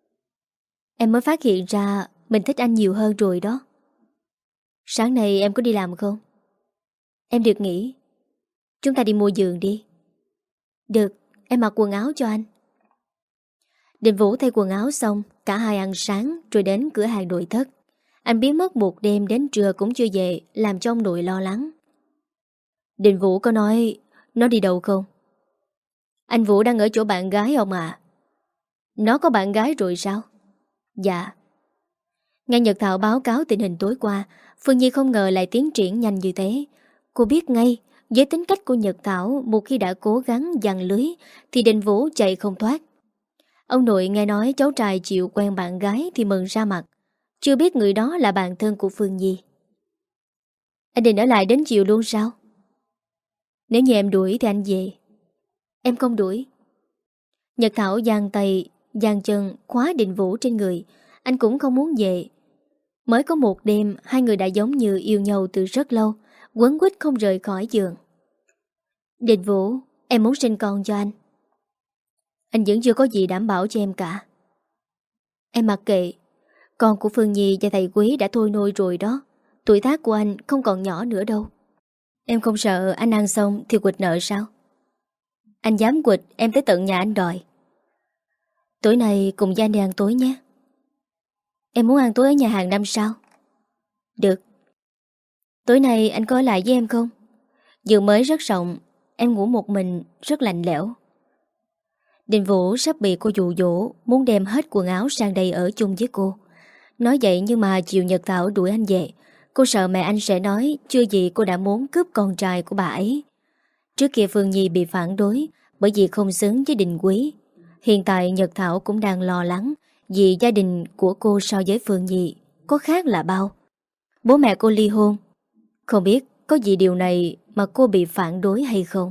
[SPEAKER 1] Em mới phát hiện ra mình thích anh nhiều hơn rồi đó. Sáng nay em có đi làm không? Em được nghỉ. Chúng ta đi mua giường đi. Được, em mặc quần áo cho anh. Đình Vũ thay quần áo xong, cả hai ăn sáng rồi đến cửa hàng nội thất. Anh biến mất một đêm đến trưa cũng chưa về, làm cho ông nội lo lắng. Đình Vũ có nói nó đi đâu không? Anh Vũ đang ở chỗ bạn gái ông à? Nó có bạn gái rồi sao? Dạ. Nghe Nhật Thảo báo cáo tình hình tối qua, Phương Nhi không ngờ lại tiến triển nhanh như thế. Cô biết ngay, với tính cách của Nhật Thảo, một khi đã cố gắng giăng lưới thì Đình Vũ chạy không thoát. Ông nội nghe nói cháu trai chịu quen bạn gái thì mừng ra mặt, chưa biết người đó là bạn thân của Phương Nhi. Anh định ở lại đến chiều luôn sao? Nếu như em đuổi thì anh về. Em không đuổi. Nhật Thảo giang tay, giang chân khóa Đình Vũ trên người. Anh cũng không muốn về. Mới có một đêm, hai người đã giống như yêu nhau từ rất lâu, quấn quýt không rời khỏi giường. Đình Vũ, em muốn sinh con cho anh. Anh vẫn chưa có gì đảm bảo cho em cả. Em mặc kệ. Con của Phương Nhi và thầy Quý đã thôi nôi rồi đó. Tuổi tác của anh không còn nhỏ nữa đâu. Em không sợ anh ăn xong thì quỵt nợ sao? Anh dám quỵt em tới tận nhà anh đòi. Tối nay cùng với anh đi ăn tối nhé. Em muốn ăn tối ở nhà hàng năm sao? Được. Tối nay anh có ở lại với em không? Giường mới rất rộng, em ngủ một mình rất lạnh lẽo. Đình Vũ sắp bị cô dụ dỗ, muốn đem hết quần áo sang đây ở chung với cô. Nói vậy nhưng mà chiều Nhật Thảo đuổi anh về. Cô sợ mẹ anh sẽ nói chưa gì cô đã muốn cướp con trai của bà ấy. Trước kia Phương Nhi bị phản đối bởi vì không xứng với Đình Quý. Hiện tại Nhật Thảo cũng đang lo lắng vì gia đình của cô so với Phương Nhi có khác là bao. Bố mẹ cô ly hôn. Không biết có gì điều này mà cô bị phản đối hay không.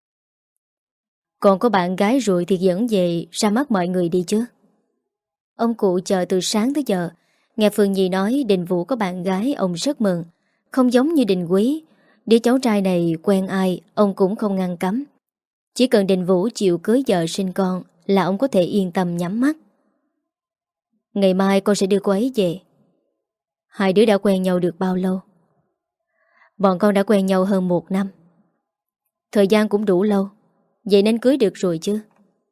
[SPEAKER 1] Còn có bạn gái rồi thì dẫn về ra mắt mọi người đi chứ. Ông cụ chờ từ sáng tới giờ, Nghe Phương Nhi nói Đình Vũ có bạn gái, ông rất mừng. Không giống như Đình Quý, đứa cháu trai này quen ai ông cũng không ngăn cấm. Chỉ cần Đình Vũ chịu cưới vợ sinh con là ông có thể yên tâm nhắm mắt. Ngày mai con sẽ đưa cô ấy về. Hai đứa đã quen nhau được bao lâu? Bọn con đã quen nhau hơn một năm. Thời gian cũng đủ lâu, vậy nên cưới được rồi chứ.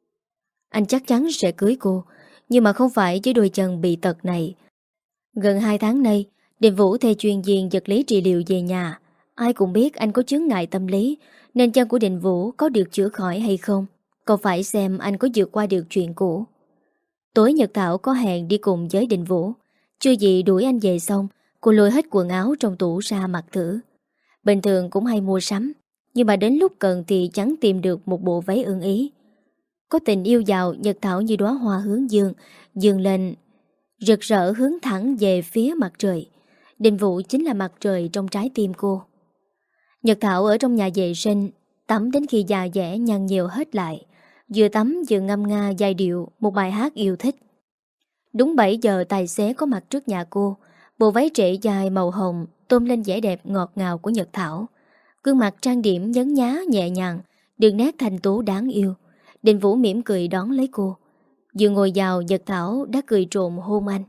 [SPEAKER 1] Anh chắc chắn sẽ cưới cô, nhưng mà không phải với đôi chân bị tật này. Gần hai tháng nay, Đình Vũ thuê chuyên viên vật lý trị liệu về nhà. Ai cũng biết anh có chứng ngại tâm lý, nên chân của Đình Vũ có được chữa khỏi hay không, còn phải xem anh có vượt qua được chuyện cũ. Tối Nhật Thảo có hẹn đi cùng với Đình Vũ. Chưa gì đuổi anh về xong, cô lôi hết quần áo trong tủ ra mặc thử. Bình thường cũng hay mua sắm, nhưng mà đến lúc cần thì chẳng tìm được một bộ váy ưng ý. Có tình yêu giàu, Nhật Thảo như đóa hoa hướng dương, dương lên rực rỡ hướng thẳng về phía mặt trời. Đình Vũ chính là mặt trời trong trái tim cô. Nhật Thảo ở trong nhà vệ sinh, tắm đến khi da dẻ nhăn nhiều hết lại, vừa tắm vừa ngâm nga giai điệu một bài hát yêu thích. Đúng bảy giờ tài xế có mặt trước nhà cô. Bộ váy trễ dài màu hồng tôn lên vẻ đẹp ngọt ngào của Nhật Thảo. Gương mặt trang điểm nhấn nhá nhẹ nhàng, đường nét thanh tú đáng yêu. Đình Vũ mỉm cười đón lấy cô. Vừa ngồi vào, Nhật Thảo đã cười trộm hôn anh.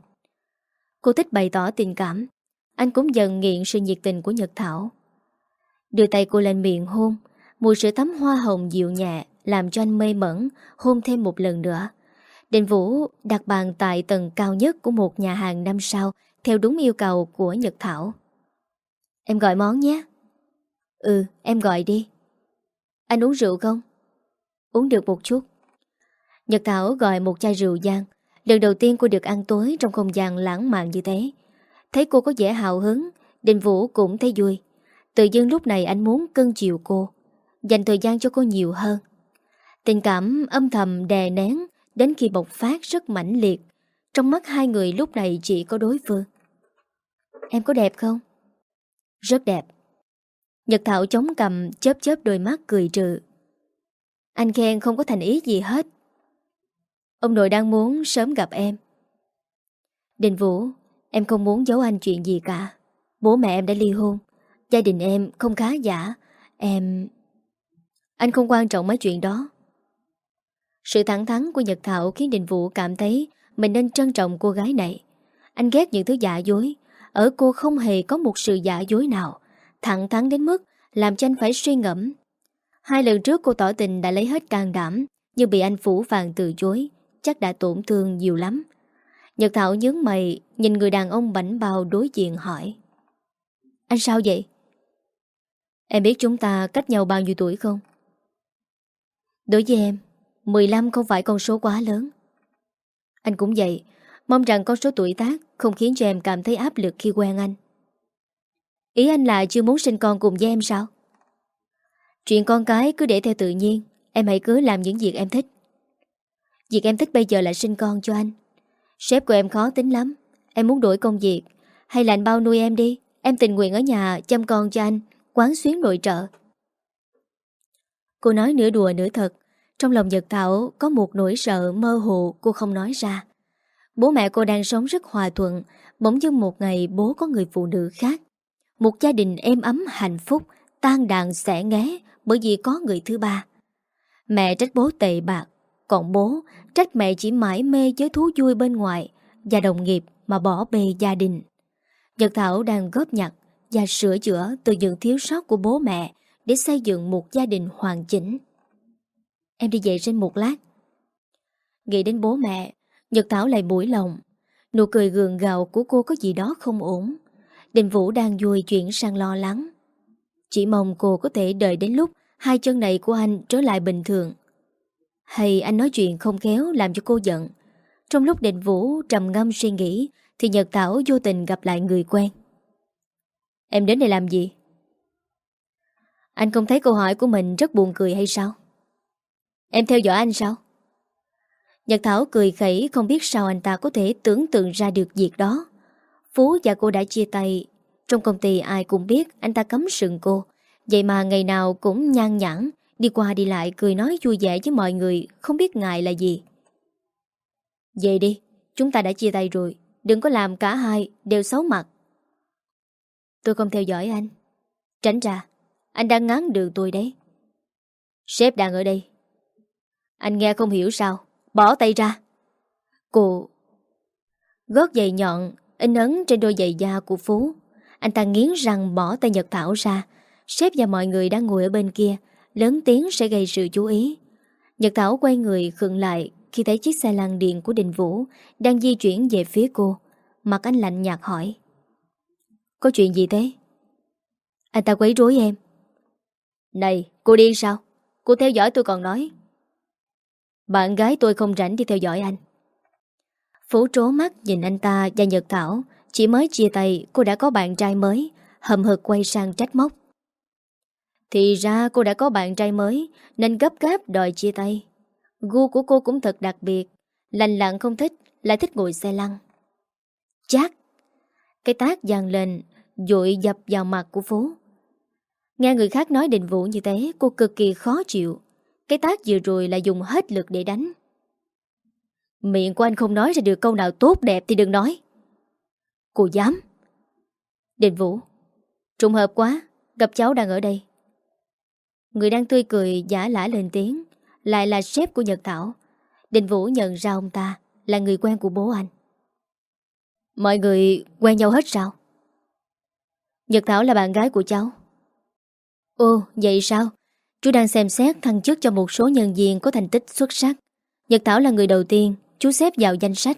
[SPEAKER 1] Cô thích bày tỏ tình cảm. Anh cũng dần nghiện sự nhiệt tình của Nhật Thảo. Đưa tay cô lên miệng hôn. Mùi sữa tắm hoa hồng dịu nhẹ làm cho anh mê mẩn, hôn thêm một lần nữa. Đình Vũ đặt bàn tại tầng cao nhất của một nhà hàng năm sao theo đúng yêu cầu của Nhật Thảo. Em gọi món nhé. Ừ, em gọi đi. Anh uống rượu không? Uống được một chút. Nhật Thảo gọi một chai rượu vang. Lần đầu tiên cô được ăn tối trong không gian lãng mạn như thế. Thấy cô có vẻ hào hứng, Đình Vũ cũng thấy vui. Tự dưng lúc này anh muốn cưng chiều cô, dành thời gian cho cô nhiều hơn. Tình cảm âm thầm đè nén đến khi bộc phát rất mãnh liệt. Trong mắt hai người lúc này chỉ có đối phương. Em có đẹp không? Rất đẹp. Nhật Thảo chống cằm chớp chớp đôi mắt cười trừ. Anh khen không có thành ý gì hết. Ông nội đang muốn sớm gặp em. Đình Vũ, em không muốn giấu anh chuyện gì cả. Bố mẹ em đã ly hôn, gia đình em không khá giả. Em... Anh không quan trọng mấy chuyện đó. Sự thẳng thắn của Nhật Thảo khiến Đình Vũ cảm thấy mình nên trân trọng cô gái này. Anh ghét những thứ giả dối. Ở cô không hề có một sự giả dối nào, thẳng thắn đến mức làm cho anh phải suy ngẫm. Hai lần trước cô tỏ tình đã lấy hết can đảm, nhưng bị anh phủ phàng từ chối, chắc đã tổn thương nhiều lắm. Nhật Thảo nhướng mày, nhìn người đàn ông bảnh bao đối diện hỏi. Anh sao vậy? Em biết chúng ta cách nhau bao nhiêu tuổi không? Đối với em, mười lăm không phải con số quá lớn. Anh cũng vậy. Mong rằng con số tuổi tác không khiến cho em cảm thấy áp lực khi quen anh. Ý anh là chưa muốn sinh con cùng với em sao? Chuyện con cái cứ để theo tự nhiên. Em hãy cứ làm những việc em thích. Việc em thích bây giờ là sinh con cho anh. Sếp của em khó tính lắm. Em muốn đổi công việc, hay là anh bao nuôi em đi. Em tình nguyện ở nhà chăm con cho anh, quán xuyến nội trợ. Cô nói nửa đùa nửa thật. Trong lòng Nhật Thảo có một nỗi sợ mơ hồ cô không nói ra. Bố mẹ cô đang sống rất hòa thuận. Bỗng dưng một ngày bố có người phụ nữ khác. Một gia đình êm ấm hạnh phúc tan đàn xẻ nghé bởi vì có người thứ ba. Mẹ trách bố tệ bạc, còn bố trách mẹ chỉ mải mê với thú vui bên ngoài và đồng nghiệp mà bỏ bê gia đình. Nhật Thảo đang góp nhặt và sửa chữa từ những thiếu sót của bố mẹ để xây dựng một gia đình hoàn chỉnh. Em đi vệ sinh một lát. Nghĩ đến bố mẹ, Nhật Thảo lại mũi lòng. Nụ cười gượng gạo của cô có gì đó không ổn. Đình Vũ đang vui chuyển sang lo lắng. Chỉ mong cô có thể đợi đến lúc hai chân này của anh trở lại bình thường. Hay anh nói chuyện không khéo làm cho cô giận. Trong lúc Đình Vũ trầm ngâm suy nghĩ thì Nhật Thảo vô tình gặp lại người quen. Em đến đây làm gì? Anh không thấy câu hỏi của mình rất buồn cười hay sao? Em theo dõi anh sao? Nhật Thảo cười khẩy, không biết sao anh ta có thể tưởng tượng ra được việc đó. Phú và cô đã chia tay. Trong công ty ai cũng biết anh ta cấm sừng cô. Vậy mà ngày nào cũng nhan nhãn, đi qua đi lại cười nói vui vẻ với mọi người, không biết ngại là gì. Về đi, chúng ta đã chia tay rồi. Đừng có làm cả hai đều xấu mặt. Tôi không theo dõi anh. Tránh ra, anh đang ngáng đường tôi đấy. Sếp đang ở đây. Anh nghe không hiểu sao? Bỏ tay ra. Cô... Gót giày nhọn in ấn trên đôi giày da của Phú. Anh ta nghiến răng bỏ tay Nhật Thảo ra. Sếp và mọi người đang ngồi ở bên kia, lớn tiếng sẽ gây sự chú ý. Nhật Thảo quay người khựng lại khi thấy chiếc xe lăn điện của Đình Vũ đang di chuyển về phía cô. Mặt anh lạnh nhạt hỏi: Có chuyện gì thế? Anh ta quấy rối em. Này, cô điên sao? Cô theo dõi tôi còn nói. Bạn gái tôi không rảnh đi theo dõi anh. Phú trố mắt nhìn anh ta và Nhật Thảo. Chỉ mới chia tay cô đã có bạn trai mới. Hậm hực quay sang trách móc: Thì ra cô đã có bạn trai mới nên gấp gáp đòi chia tay. Gu của cô cũng thật đặc biệt. Lành lặn không thích, lại thích ngồi xe lăn. Chát. Cái tát giằng lên dội dập vào mặt của Phú. Nghe người khác nói Đình Vũ như thế, cô cực kỳ khó chịu. Cái tát vừa rồi là dùng hết lực để đánh. Miệng của anh không nói ra được câu nào tốt đẹp thì đừng nói. Cô dám. Đình Vũ, trùng hợp quá, gặp cháu đang ở đây. Người đang tươi cười giả lả lên tiếng, lại là sếp của Nhật Thảo. Đình Vũ nhận ra ông ta là người quen của bố anh. Mọi người quen nhau hết sao? Nhật Thảo là bạn gái của cháu. Ồ, vậy sao? Chú đang xem xét thăng chức cho một số nhân viên có thành tích xuất sắc. Nhật Thảo là người đầu tiên chú xếp vào danh sách.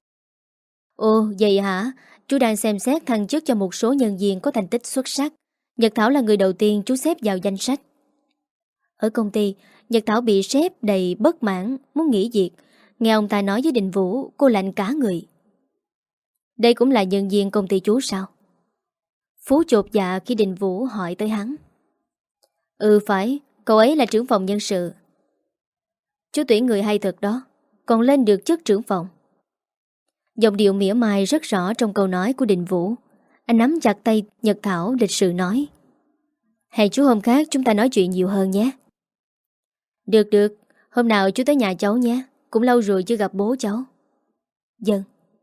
[SPEAKER 1] Ồ, vậy hả? Chú đang xem xét thăng chức cho một số nhân viên có thành tích xuất sắc. Nhật Thảo là người đầu tiên chú xếp vào danh sách. Ở công ty, Nhật Thảo bị sếp đầy bất mãn, muốn nghỉ việc. Nghe ông ta nói với Đình Vũ, cô lạnh cả người. Đây cũng là nhân viên công ty chú sao? Phú chột dạ khi Đình Vũ hỏi tới hắn. Ừ phải, cậu ấy là trưởng phòng nhân sự. Chú tuyển người hay thật đó, còn lên được chức trưởng phòng. Giọng điệu mỉa mai rất rõ trong câu nói của Đình Vũ. Anh nắm chặt tay Nhật Thảo lịch sự nói: Hẹn chú hôm khác chúng ta nói chuyện nhiều hơn nhé. Được được, hôm nào chú tới nhà cháu nhé. Cũng lâu rồi chưa gặp bố cháu. Dân.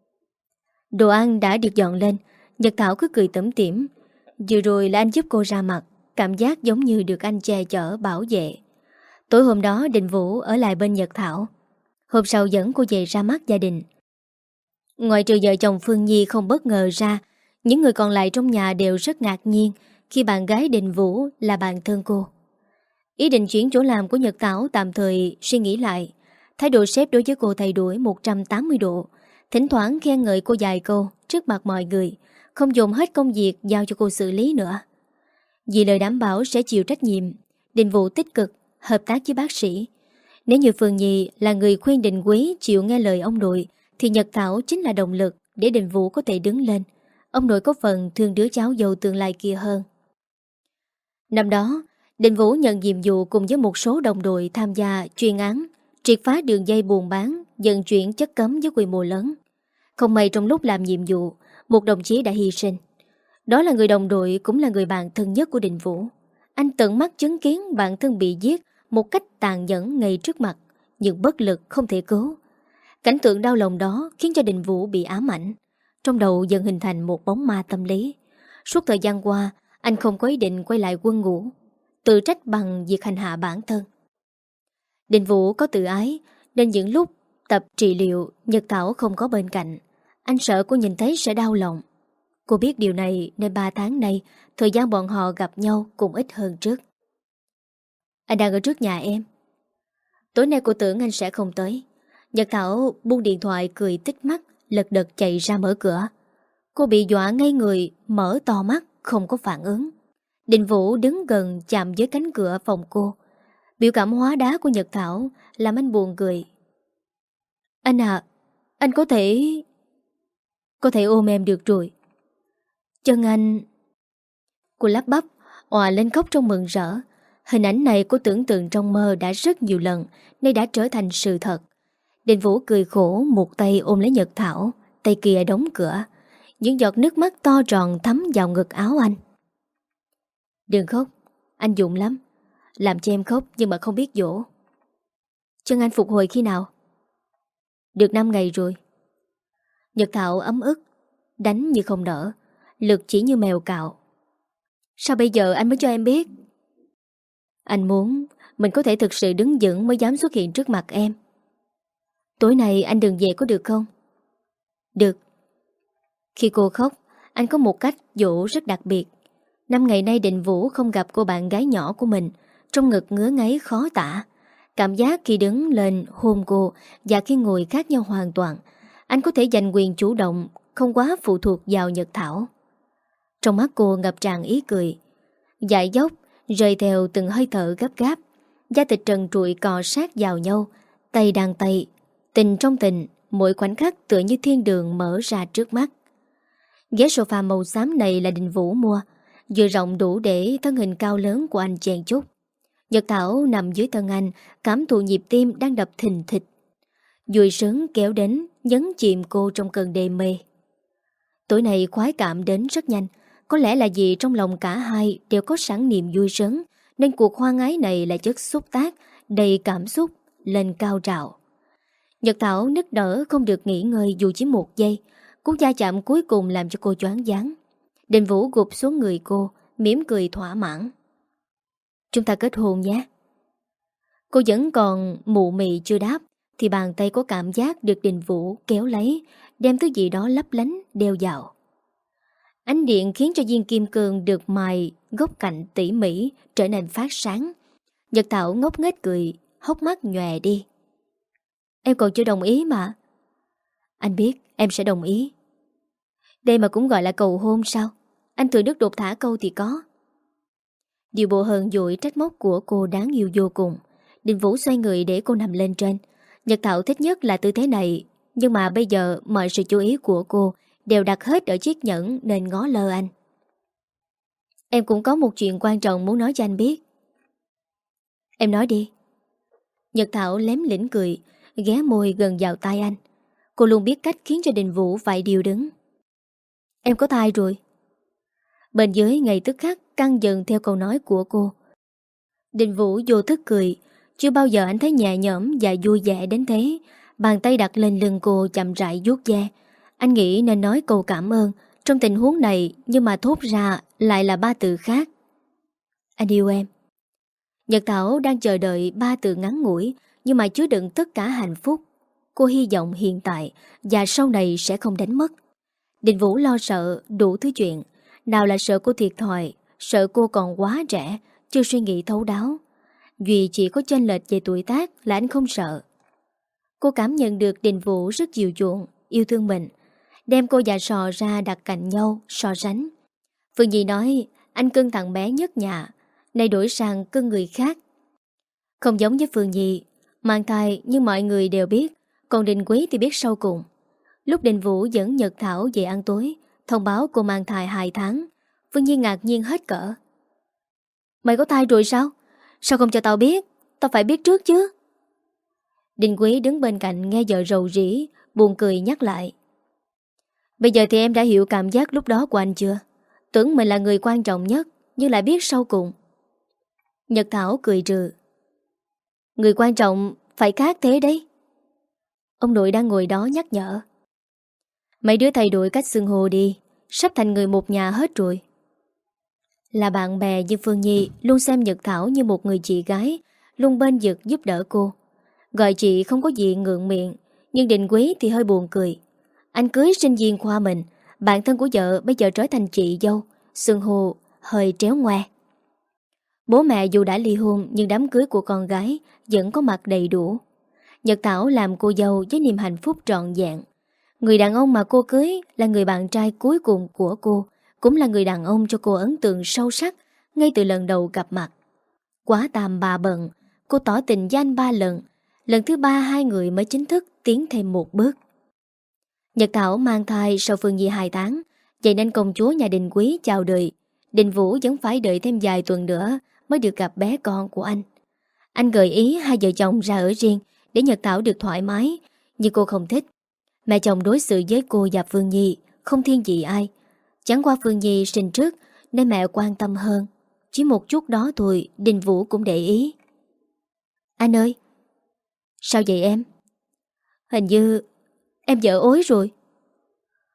[SPEAKER 1] Đồ ăn đã được dọn lên. Nhật Thảo cứ cười tủm tỉm. Vừa rồi là anh giúp cô ra mặt, cảm giác giống như được anh che chở bảo vệ. Tối hôm đó Đình Vũ ở lại bên Nhật Thảo. Hôm sau dẫn cô về ra mắt gia đình. Ngoại trừ vợ chồng Phương Nhi không bất ngờ ra, những người còn lại trong nhà đều rất ngạc nhiên khi bạn gái Đình Vũ là bạn thân cô. Ý định chuyển chỗ làm của Nhật Thảo tạm thời suy nghĩ lại. Thái độ sếp đối với cô thay đổi một trăm tám mươi độ. Thỉnh thoảng khen ngợi cô vài câu trước mặt mọi người, không dồn hết công việc giao cho cô xử lý nữa. Vì lời đảm bảo sẽ chịu trách nhiệm, Đình Vũ tích cực hợp tác với bác sĩ. Nếu như Phương Nhi là người khuyên Đình Quý chịu nghe lời ông nội, thì Nhật Thảo chính là động lực để Đình Vũ có thể đứng lên. Ông nội có phần thương đứa cháu dâu tương lai kia hơn. Năm đó, Đình Vũ nhận nhiệm vụ cùng với một số đồng đội tham gia chuyên án triệt phá đường dây buôn bán, vận chuyển chất cấm với quy mô lớn. Không may trong lúc làm nhiệm vụ, một đồng chí đã hy sinh. Đó là người đồng đội cũng là người bạn thân nhất của Đình Vũ. Anh tận mắt chứng kiến bạn thân bị giết một cách tàn nhẫn ngay trước mặt, nhưng bất lực không thể cứu. Cảnh tượng đau lòng đó khiến cho Đình Vũ bị ám ảnh. Trong đầu dần hình thành một bóng ma tâm lý. Suốt thời gian qua, anh không có ý định quay lại quân ngũ, tự trách bằng việc hành hạ bản thân. Đình Vũ có tự ái, nên những lúc tập trị liệu, Nhật Thảo không có bên cạnh. Anh sợ cô nhìn thấy sẽ đau lòng. Cô biết điều này nên ba tháng nay, thời gian bọn họ gặp nhau cũng ít hơn trước. Anh đang ở trước nhà em. Tối nay cô tưởng anh sẽ không tới. Nhật Thảo buông điện thoại cười tích mắt, lật đật chạy ra mở cửa. Cô bị dọa ngay người, mở to mắt, không có phản ứng. Đình Vũ đứng gần chạm với cánh cửa phòng cô. Biểu cảm hóa đá của Nhật Thảo làm anh buồn cười. Anh à, anh có thể... Có thể ôm em được rồi. Chân anh... Cô lắp bắp, òa lên khóc trong mừng rỡ. Hình ảnh này cô tưởng tượng trong mơ đã rất nhiều lần, nay đã trở thành sự thật. Đình Vũ cười khổ, một tay ôm lấy Nhật Thảo, tay kia đóng cửa. Những giọt nước mắt to tròn thấm vào ngực áo anh. Đừng khóc, anh Dũng lắm. Làm cho em khóc nhưng mà không biết dỗ. Chân anh phục hồi khi nào? Được năm ngày rồi. Nhật Thảo ấm ức, đánh như không nở, Lực chỉ như mèo cạo. Sao bây giờ anh mới cho em biết? Anh muốn mình có thể thực sự đứng vững mới dám xuất hiện trước mặt em. Tối nay anh đừng về có được không? Được. Khi cô khóc, anh có một cách dỗ rất đặc biệt. Năm ngày nay Định Vũ không gặp cô bạn gái nhỏ của mình, trong ngực ngứa ngáy khó tả. Cảm giác khi đứng lên hôn cô và khi ngồi khác nhau hoàn toàn. Anh có thể giành quyền chủ động, không quá phụ thuộc vào Nhật Thảo. Trong mắt cô ngập tràn ý cười, dại dốc rơi theo từng hơi thở gấp gáp. Da thịt trần trụi cọ sát vào nhau, tay đàn tay, tình trong tình, mỗi khoảnh khắc tựa như thiên đường mở ra trước mắt. Ghế sofa màu xám này là Định Vũ mua, vừa rộng đủ để thân hình cao lớn của anh chèn chút. Nhật Thảo nằm dưới thân anh, cảm thụ nhịp tim đang đập thình thịch. Vui sướng kéo đến, nhấn chìm cô trong cơn đê mê. Tối nay khoái cảm đến rất nhanh. Có lẽ là vì trong lòng cả hai đều có sẵn niềm vui sướng, nên cuộc hoan ái này là chất xúc tác, đầy cảm xúc, lên cao trào. Nhật Thảo nức nở không được nghỉ ngơi dù chỉ một giây. Cú va chạm cuối cùng làm cho cô choáng váng. Định Vũ gục xuống người cô, mỉm cười thỏa mãn. Chúng ta kết hôn nhé. Cô vẫn còn mụ mị chưa đáp, thì bàn tay có cảm giác được Định Vũ kéo lấy, đem thứ gì đó lấp lánh đeo vào. Ánh điện khiến cho viên kim cương được mài góc cạnh tỉ mỉ trở nên phát sáng. Nhật Thảo ngốc nghếch cười, hốc mắt nhòe đi. Em còn chưa đồng ý mà. Anh biết em sẽ đồng ý. Đây mà cũng gọi là cầu hôn sao? Anh thừa nước đột thả câu thì có. Điều bộ hờn dỗi trách móc của cô đáng yêu vô cùng. Định Vũ xoay người để cô nằm lên trên. Nhật Thảo thích nhất là tư thế này, nhưng mà bây giờ mọi sự chú ý của cô đều đặt hết ở chiếc nhẫn nên ngó lơ anh. Em cũng có một chuyện quan trọng muốn nói cho anh biết. Em nói đi. Nhật Thảo lém lĩnh cười, ghé môi gần vào tai anh. Cô luôn biết cách khiến cho Định Vũ phải điều đứng. Em có thai rồi. Bên dưới ngay tức khắc căng dần theo câu nói của cô. Định Vũ vô thức cười. Chưa bao giờ anh thấy nhẹ nhõm và vui vẻ đến thế. Bàn tay đặt lên lưng cô chậm rãi vuốt ve. Anh nghĩ nên nói câu cảm ơn trong tình huống này, nhưng mà thốt ra lại là ba từ khác. Anh yêu em. Nhật Thảo đang chờ đợi ba từ ngắn ngủi, nhưng mà chứa đựng tất cả hạnh phúc. Cô hy vọng hiện tại và sau này sẽ không đánh mất. Định Vũ lo sợ đủ thứ chuyện. Nào là sợ cô thiệt thòi, sợ cô còn quá trẻ, chưa suy nghĩ thấu đáo. Duy chỉ có chênh lệch về tuổi tác là anh không sợ. Cô cảm nhận được Định Vũ rất dịu chuộng, yêu thương mình. Đem cô và Sò ra đặt cạnh nhau so sánh. Phương Nhi nói anh cưng thằng bé nhất nhà, nay đổi sang cưng người khác. Không giống với Phương Nhi, mang thai nhưng mọi người đều biết, còn Định Quý thì biết sau cùng. Lúc Định Vũ dẫn Nhật Thảo về ăn tối, thông báo cô mang thai hai tháng. Phương Nhi ngạc nhiên hết cỡ. Mày có thai rồi sao? Sao không cho tao biết? Tao phải biết trước chứ. Định Quý đứng bên cạnh nghe vợ rầu rĩ, buồn cười nhắc lại. Bây giờ thì em đã hiểu cảm giác lúc đó của anh chưa? Tưởng mình là người quan trọng nhất, nhưng lại biết sau cùng. Nhật Thảo cười trừ. Người quan trọng phải khác thế đấy. Ông nội đang ngồi đó nhắc nhở. Mấy đứa thay đổi cách xưng hô đi, sắp thành người một nhà hết rồi. Là bạn bè nhưng Phương Nhi luôn xem Nhật Thảo như một người chị gái, luôn bên vực giúp đỡ cô. Gọi chị không có gì ngượng miệng, nhưng Định Quý thì hơi buồn cười. Anh cưới sinh viên khoa mình, bạn thân của vợ bây giờ trở thành chị dâu, xưng hô hơi tréo ngoe. Bố mẹ dù đã ly hôn nhưng đám cưới của con gái vẫn có mặt đầy đủ. Nhật Thảo làm cô dâu với niềm hạnh phúc trọn vẹn. Người đàn ông mà cô cưới là người bạn trai cuối cùng của cô, cũng là người đàn ông cho cô ấn tượng sâu sắc ngay từ lần đầu gặp mặt. Quá tam bà bận, cô tỏ tình với anh ba lần. Lần thứ ba hai người mới chính thức tiến thêm một bước. Nhật Thảo mang thai sau Phương Nhi hai tháng, vậy nên công chúa nhà Định Quý chào đời. Định Vũ vẫn phải đợi thêm vài tuần nữa mới được gặp bé con của anh. Anh gợi ý hai vợ chồng ra ở riêng để Nhật Thảo được thoải mái, nhưng cô không thích. Mẹ chồng đối xử với cô và Phương Nhi không thiên vị ai. Chẳng qua Phương Nhi sinh trước nên mẹ quan tâm hơn. Chỉ một chút đó thôi Định Vũ cũng để ý. Anh ơi. Sao vậy em? Hình như em vợ ối rồi.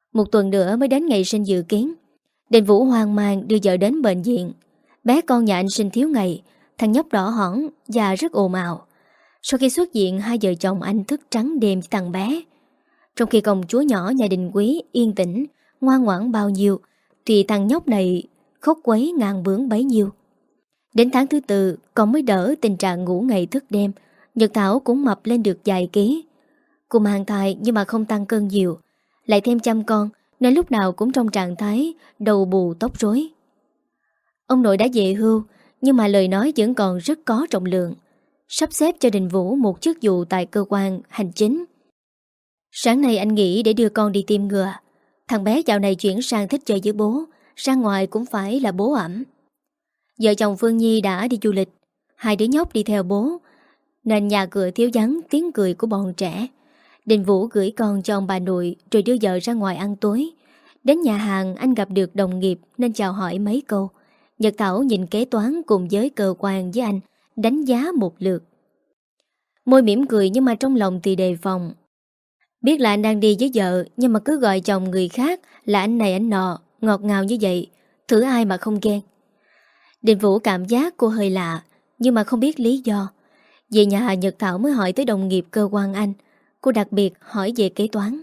[SPEAKER 1] Một tuần nữa mới đến ngày sinh dự kiến. Đình Vũ hoang mang đưa vợ đến bệnh viện. Bé con nhà anh sinh thiếu ngày, thằng nhóc đỏ hỏn và rất ồn ào. Sau khi xuất viện, hai vợ chồng anh thức trắng đêm với thằng bé. Trong khi công chúa nhỏ nhà Đình Quý yên tĩnh, ngoan ngoãn bao nhiêu, thì thằng nhóc này khóc quấy ngang bướng bấy nhiêu. Đến tháng thứ tư, con mới đỡ tình trạng ngủ ngày thức đêm. Nhật Thảo cũng mập lên được vài ký. Cô mang thai nhưng mà không tăng cân nhiều, lại thêm chăm con nên lúc nào cũng trong trạng thái đầu bù tóc rối. Ông nội đã về hưu, nhưng mà lời nói vẫn còn rất có trọng lượng. Sắp xếp cho Đình Vũ một chức vụ tại cơ quan hành chính. Sáng nay anh nghĩ để đưa con đi tiêm ngừa. Thằng bé dạo này chuyển sang thích chơi với bố, ra ngoài cũng phải là bố ẵm. Vợ chồng Phương Nhi đã đi du lịch, hai đứa nhóc đi theo bố, nên nhà cửa thiếu vắng tiếng cười của bọn trẻ. Đình Vũ gửi con cho ông bà nội rồi đưa vợ ra ngoài ăn tối. Đến nhà hàng anh gặp được đồng nghiệp nên chào hỏi mấy câu. Nhật Thảo nhìn kế toán cùng với cơ quan với anh, đánh giá một lượt. Môi mỉm cười nhưng mà trong lòng thì đề phòng. Biết là anh đang đi với vợ, nhưng mà cứ gọi chồng người khác là anh này anh nọ, ngọt ngào như vậy, thử ai mà không ghen. Đình Vũ cảm giác cô hơi lạ, nhưng mà không biết lý do. Về nhà Nhật Thảo mới hỏi tới đồng nghiệp cơ quan anh. Cô đặc biệt hỏi về kế toán.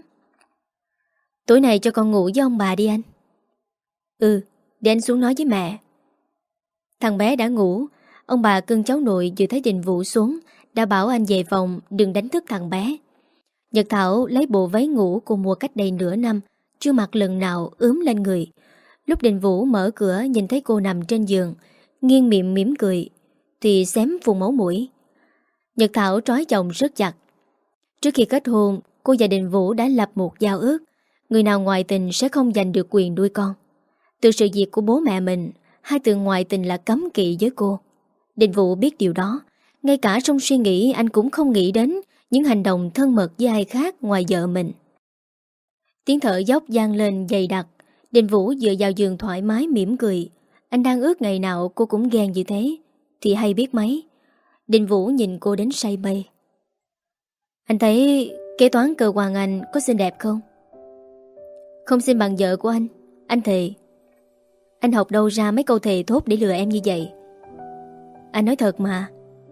[SPEAKER 1] Tối nay cho con ngủ với ông bà đi anh. Ừ, để anh xuống nói với mẹ. Thằng bé đã ngủ. Ông bà cưng cháu nội vừa thấy Đình Vũ xuống đã bảo anh về phòng đừng đánh thức thằng bé. Nhật Thảo lấy bộ váy ngủ cô mua cách đây nửa năm, chưa mặc lần nào ướm lên người. Lúc Đình Vũ mở cửa nhìn thấy cô nằm trên giường, nghiêng miệng mỉm cười, thì xém phun máu mũi. Nhật Thảo trói chồng rất chặt. Trước khi kết hôn, cô và Đình Vũ đã lập một giao ước, người nào ngoại tình sẽ không giành được quyền nuôi con. Từ sự việc của bố mẹ mình, hai từ ngoại tình là cấm kỵ với cô. Đình Vũ biết điều đó, ngay cả trong suy nghĩ anh cũng không nghĩ đến những hành động thân mật với ai khác ngoài vợ mình. Tiếng thở dốc vang lên dày đặc. Đình Vũ dựa vào giường thoải mái mỉm cười. Anh đang ước ngày nào cô cũng ghen như thế thì hay biết mấy. Đình Vũ nhìn cô đến say mê. Anh thấy kế toán cơ quan anh có xinh đẹp không? Không xinh bằng vợ của anh. Anh thề. Anh học đâu ra mấy câu thề thốt để lừa em như vậy? Anh nói thật mà.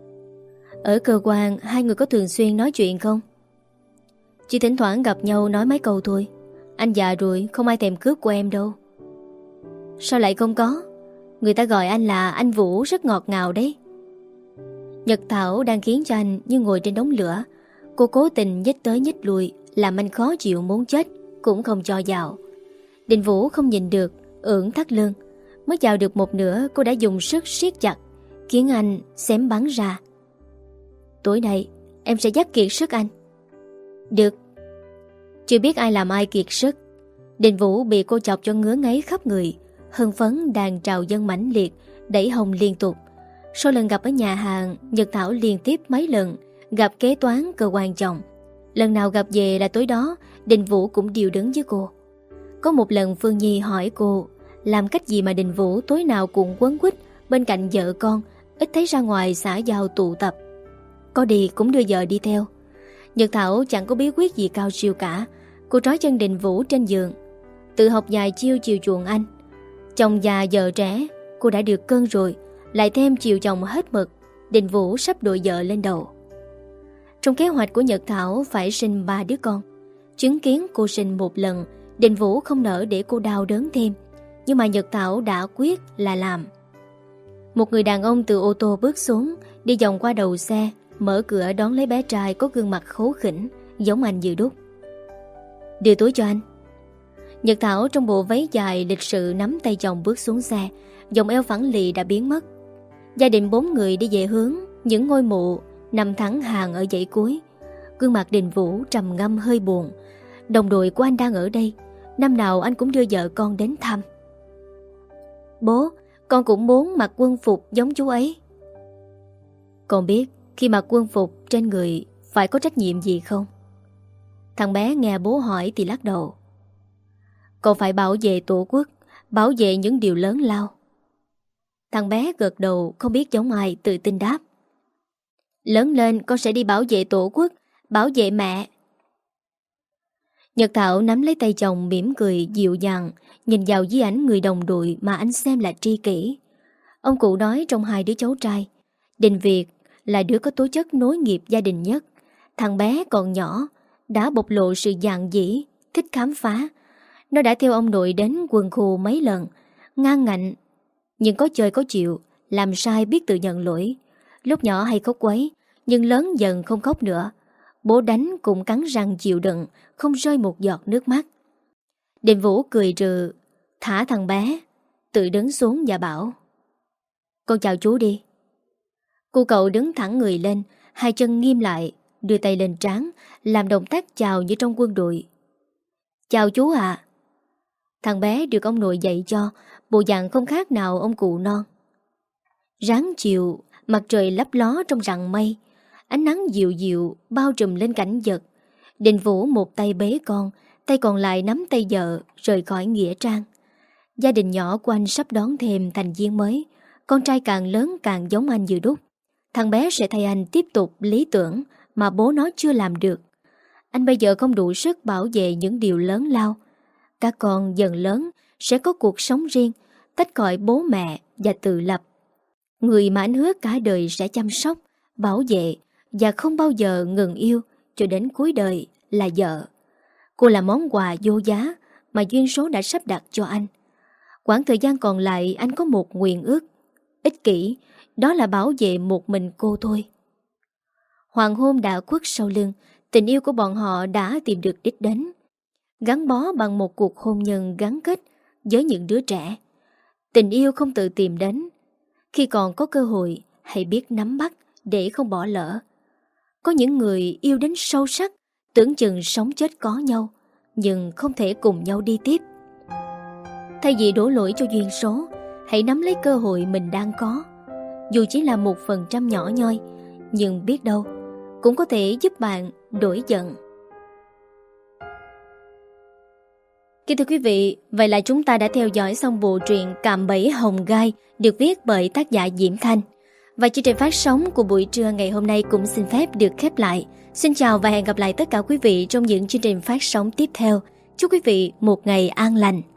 [SPEAKER 1] Ở cơ quan hai người có thường xuyên nói chuyện không? Chỉ thỉnh thoảng gặp nhau nói mấy câu thôi. Anh già rồi không ai thèm cướp của em đâu. Sao lại không có? Người ta gọi anh là anh Vũ rất ngọt ngào đấy. Nhật Thảo đang khiến cho anh như ngồi trên đống lửa. Cô cố tình nhích tới nhích lui, làm anh khó chịu muốn chết, cũng không cho vào. Đình Vũ không nhìn được, ưỡn thắt lưng. Mới vào được một nửa cô đã dùng sức siết chặt, khiến anh xém bắn ra. Tối nay em sẽ dắt kiệt sức anh. Được. Chưa biết ai làm ai kiệt sức. Đình Vũ bị cô chọc cho ngứa ngáy khắp người. Hưng phấn đàn trào dân mãnh liệt, đẩy hồng liên tục. Sau lần gặp ở nhà hàng, Nhật Thảo liên tiếp mấy lần gặp kế toán cơ quan chồng. Lần nào gặp về là tối đó Đình Vũ cũng điều đứng với cô. Có một lần Phương Nhi hỏi cô làm cách gì mà Đình Vũ tối nào cũng quấn quýt bên cạnh vợ con, ít thấy ra ngoài xã giao tụ tập. Có đi cũng đưa vợ đi theo. Nhật Thảo chẳng có bí quyết gì cao siêu cả. Cô trói chân Đình Vũ trên giường, tự học vài chiêu chiều chuộng anh. Chồng già vợ trẻ, cô đã được cơn rồi, lại thêm chiều chồng hết mực. Đình Vũ sắp đội vợ lên đầu. Trong kế hoạch của Nhật Thảo phải sinh ba đứa con. Chứng kiến cô sinh một lần, Đình Vũ không nỡ để cô đau đớn thêm. Nhưng mà Nhật Thảo đã quyết là làm. Một người đàn ông từ ô tô bước xuống, đi vòng qua đầu xe, mở cửa đón lấy bé trai có gương mặt khố khỉnh, giống anh như đúc. Đưa túi cho anh. Nhật Thảo trong bộ váy dài lịch sự nắm tay chồng bước xuống xe, vòng eo phẳng lì đã biến mất. Gia đình bốn người đi về hướng những ngôi mộ nằm thẳng hàng ở dãy cuối. Gương mặt Đình Vũ trầm ngâm hơi buồn. Đồng đội của anh đang ở đây, năm nào anh cũng đưa vợ con đến thăm. Bố, con cũng muốn mặc quân phục giống chú ấy. Con biết khi mặc quân phục trên người phải có trách nhiệm gì không? Thằng bé nghe bố hỏi thì lắc đầu. Con phải bảo vệ tổ quốc, bảo vệ những điều lớn lao. Thằng bé gật đầu không biết giống ai, tự tin đáp. Lớn lên con sẽ đi bảo vệ tổ quốc, bảo vệ mẹ. Nhật Thảo nắm lấy tay chồng mỉm cười dịu dàng, nhìn vào di ảnh người đồng đội mà anh xem là tri kỷ. Ông cụ nói trong hai đứa cháu trai, Đình Việt là đứa có tố chất nối nghiệp gia đình nhất. Thằng bé còn nhỏ, đã bộc lộ sự dạn dĩ, thích khám phá. Nó đã theo ông nội đến quân khu mấy lần, ngang ngạnh, nhưng có chơi có chịu, làm sai biết tự nhận lỗi. Lúc nhỏ hay khóc quấy, nhưng lớn dần không khóc nữa. Bố đánh cũng cắn răng chịu đựng, không rơi một giọt nước mắt. Đình Vũ cười rừ, thả thằng bé, tự đứng xuống và bảo: Con chào chú đi. Cô cậu đứng thẳng người lên, hai chân nghiêm lại, đưa tay lên trán, làm động tác chào như trong quân đội. Chào chú ạ. Thằng bé được ông nội dạy cho, bộ dạng không khác nào ông cụ non. Ráng chiều, mặt trời lấp ló trong rặng mây, ánh nắng dịu dịu bao trùm lên cảnh vật. Đình Vũ một tay bế con, tay còn lại nắm tay vợ rời khỏi nghĩa trang. Gia đình nhỏ của anh sắp đón thêm thành viên mới. Con trai càng lớn càng giống anh như đúc. Thằng bé sẽ thay anh tiếp tục lý tưởng mà bố nó chưa làm được. Anh bây giờ không đủ sức bảo vệ những điều lớn lao. Các con dần lớn sẽ có cuộc sống riêng, tách khỏi bố mẹ và tự lập. Người mà anh hứa cả đời sẽ chăm sóc, bảo vệ và không bao giờ ngừng yêu cho đến cuối đời là vợ. Cô là món quà vô giá mà duyên số đã sắp đặt cho anh. Quãng thời gian còn lại anh có một nguyện ước ích kỷ, đó là bảo vệ một mình cô thôi. Hoàng hôn đã khuất sau lưng, tình yêu của bọn họ đã tìm được đích đến. Gắn bó bằng một cuộc hôn nhân gắn kết với những đứa trẻ. Tình yêu không tự tìm đến. Khi còn có cơ hội, hãy biết nắm bắt để không bỏ lỡ. Có những người yêu đến sâu sắc, tưởng chừng sống chết có nhau, nhưng không thể cùng nhau đi tiếp. Thay vì đổ lỗi cho duyên số, hãy nắm lấy cơ hội mình đang có. Dù chỉ là một phần trăm nhỏ nhoi, nhưng biết đâu cũng có thể giúp bạn đổi giận. Kính thưa quý vị, vậy là chúng ta đã theo dõi xong bộ truyện Cạm Bẫy Hồng Gai được viết bởi tác giả Diễm Thanh. Và chương trình phát sóng của buổi trưa ngày hôm nay cũng xin phép được khép lại. Xin chào và hẹn gặp lại tất cả quý vị trong những chương trình phát sóng tiếp theo. Chúc quý vị một ngày an lành.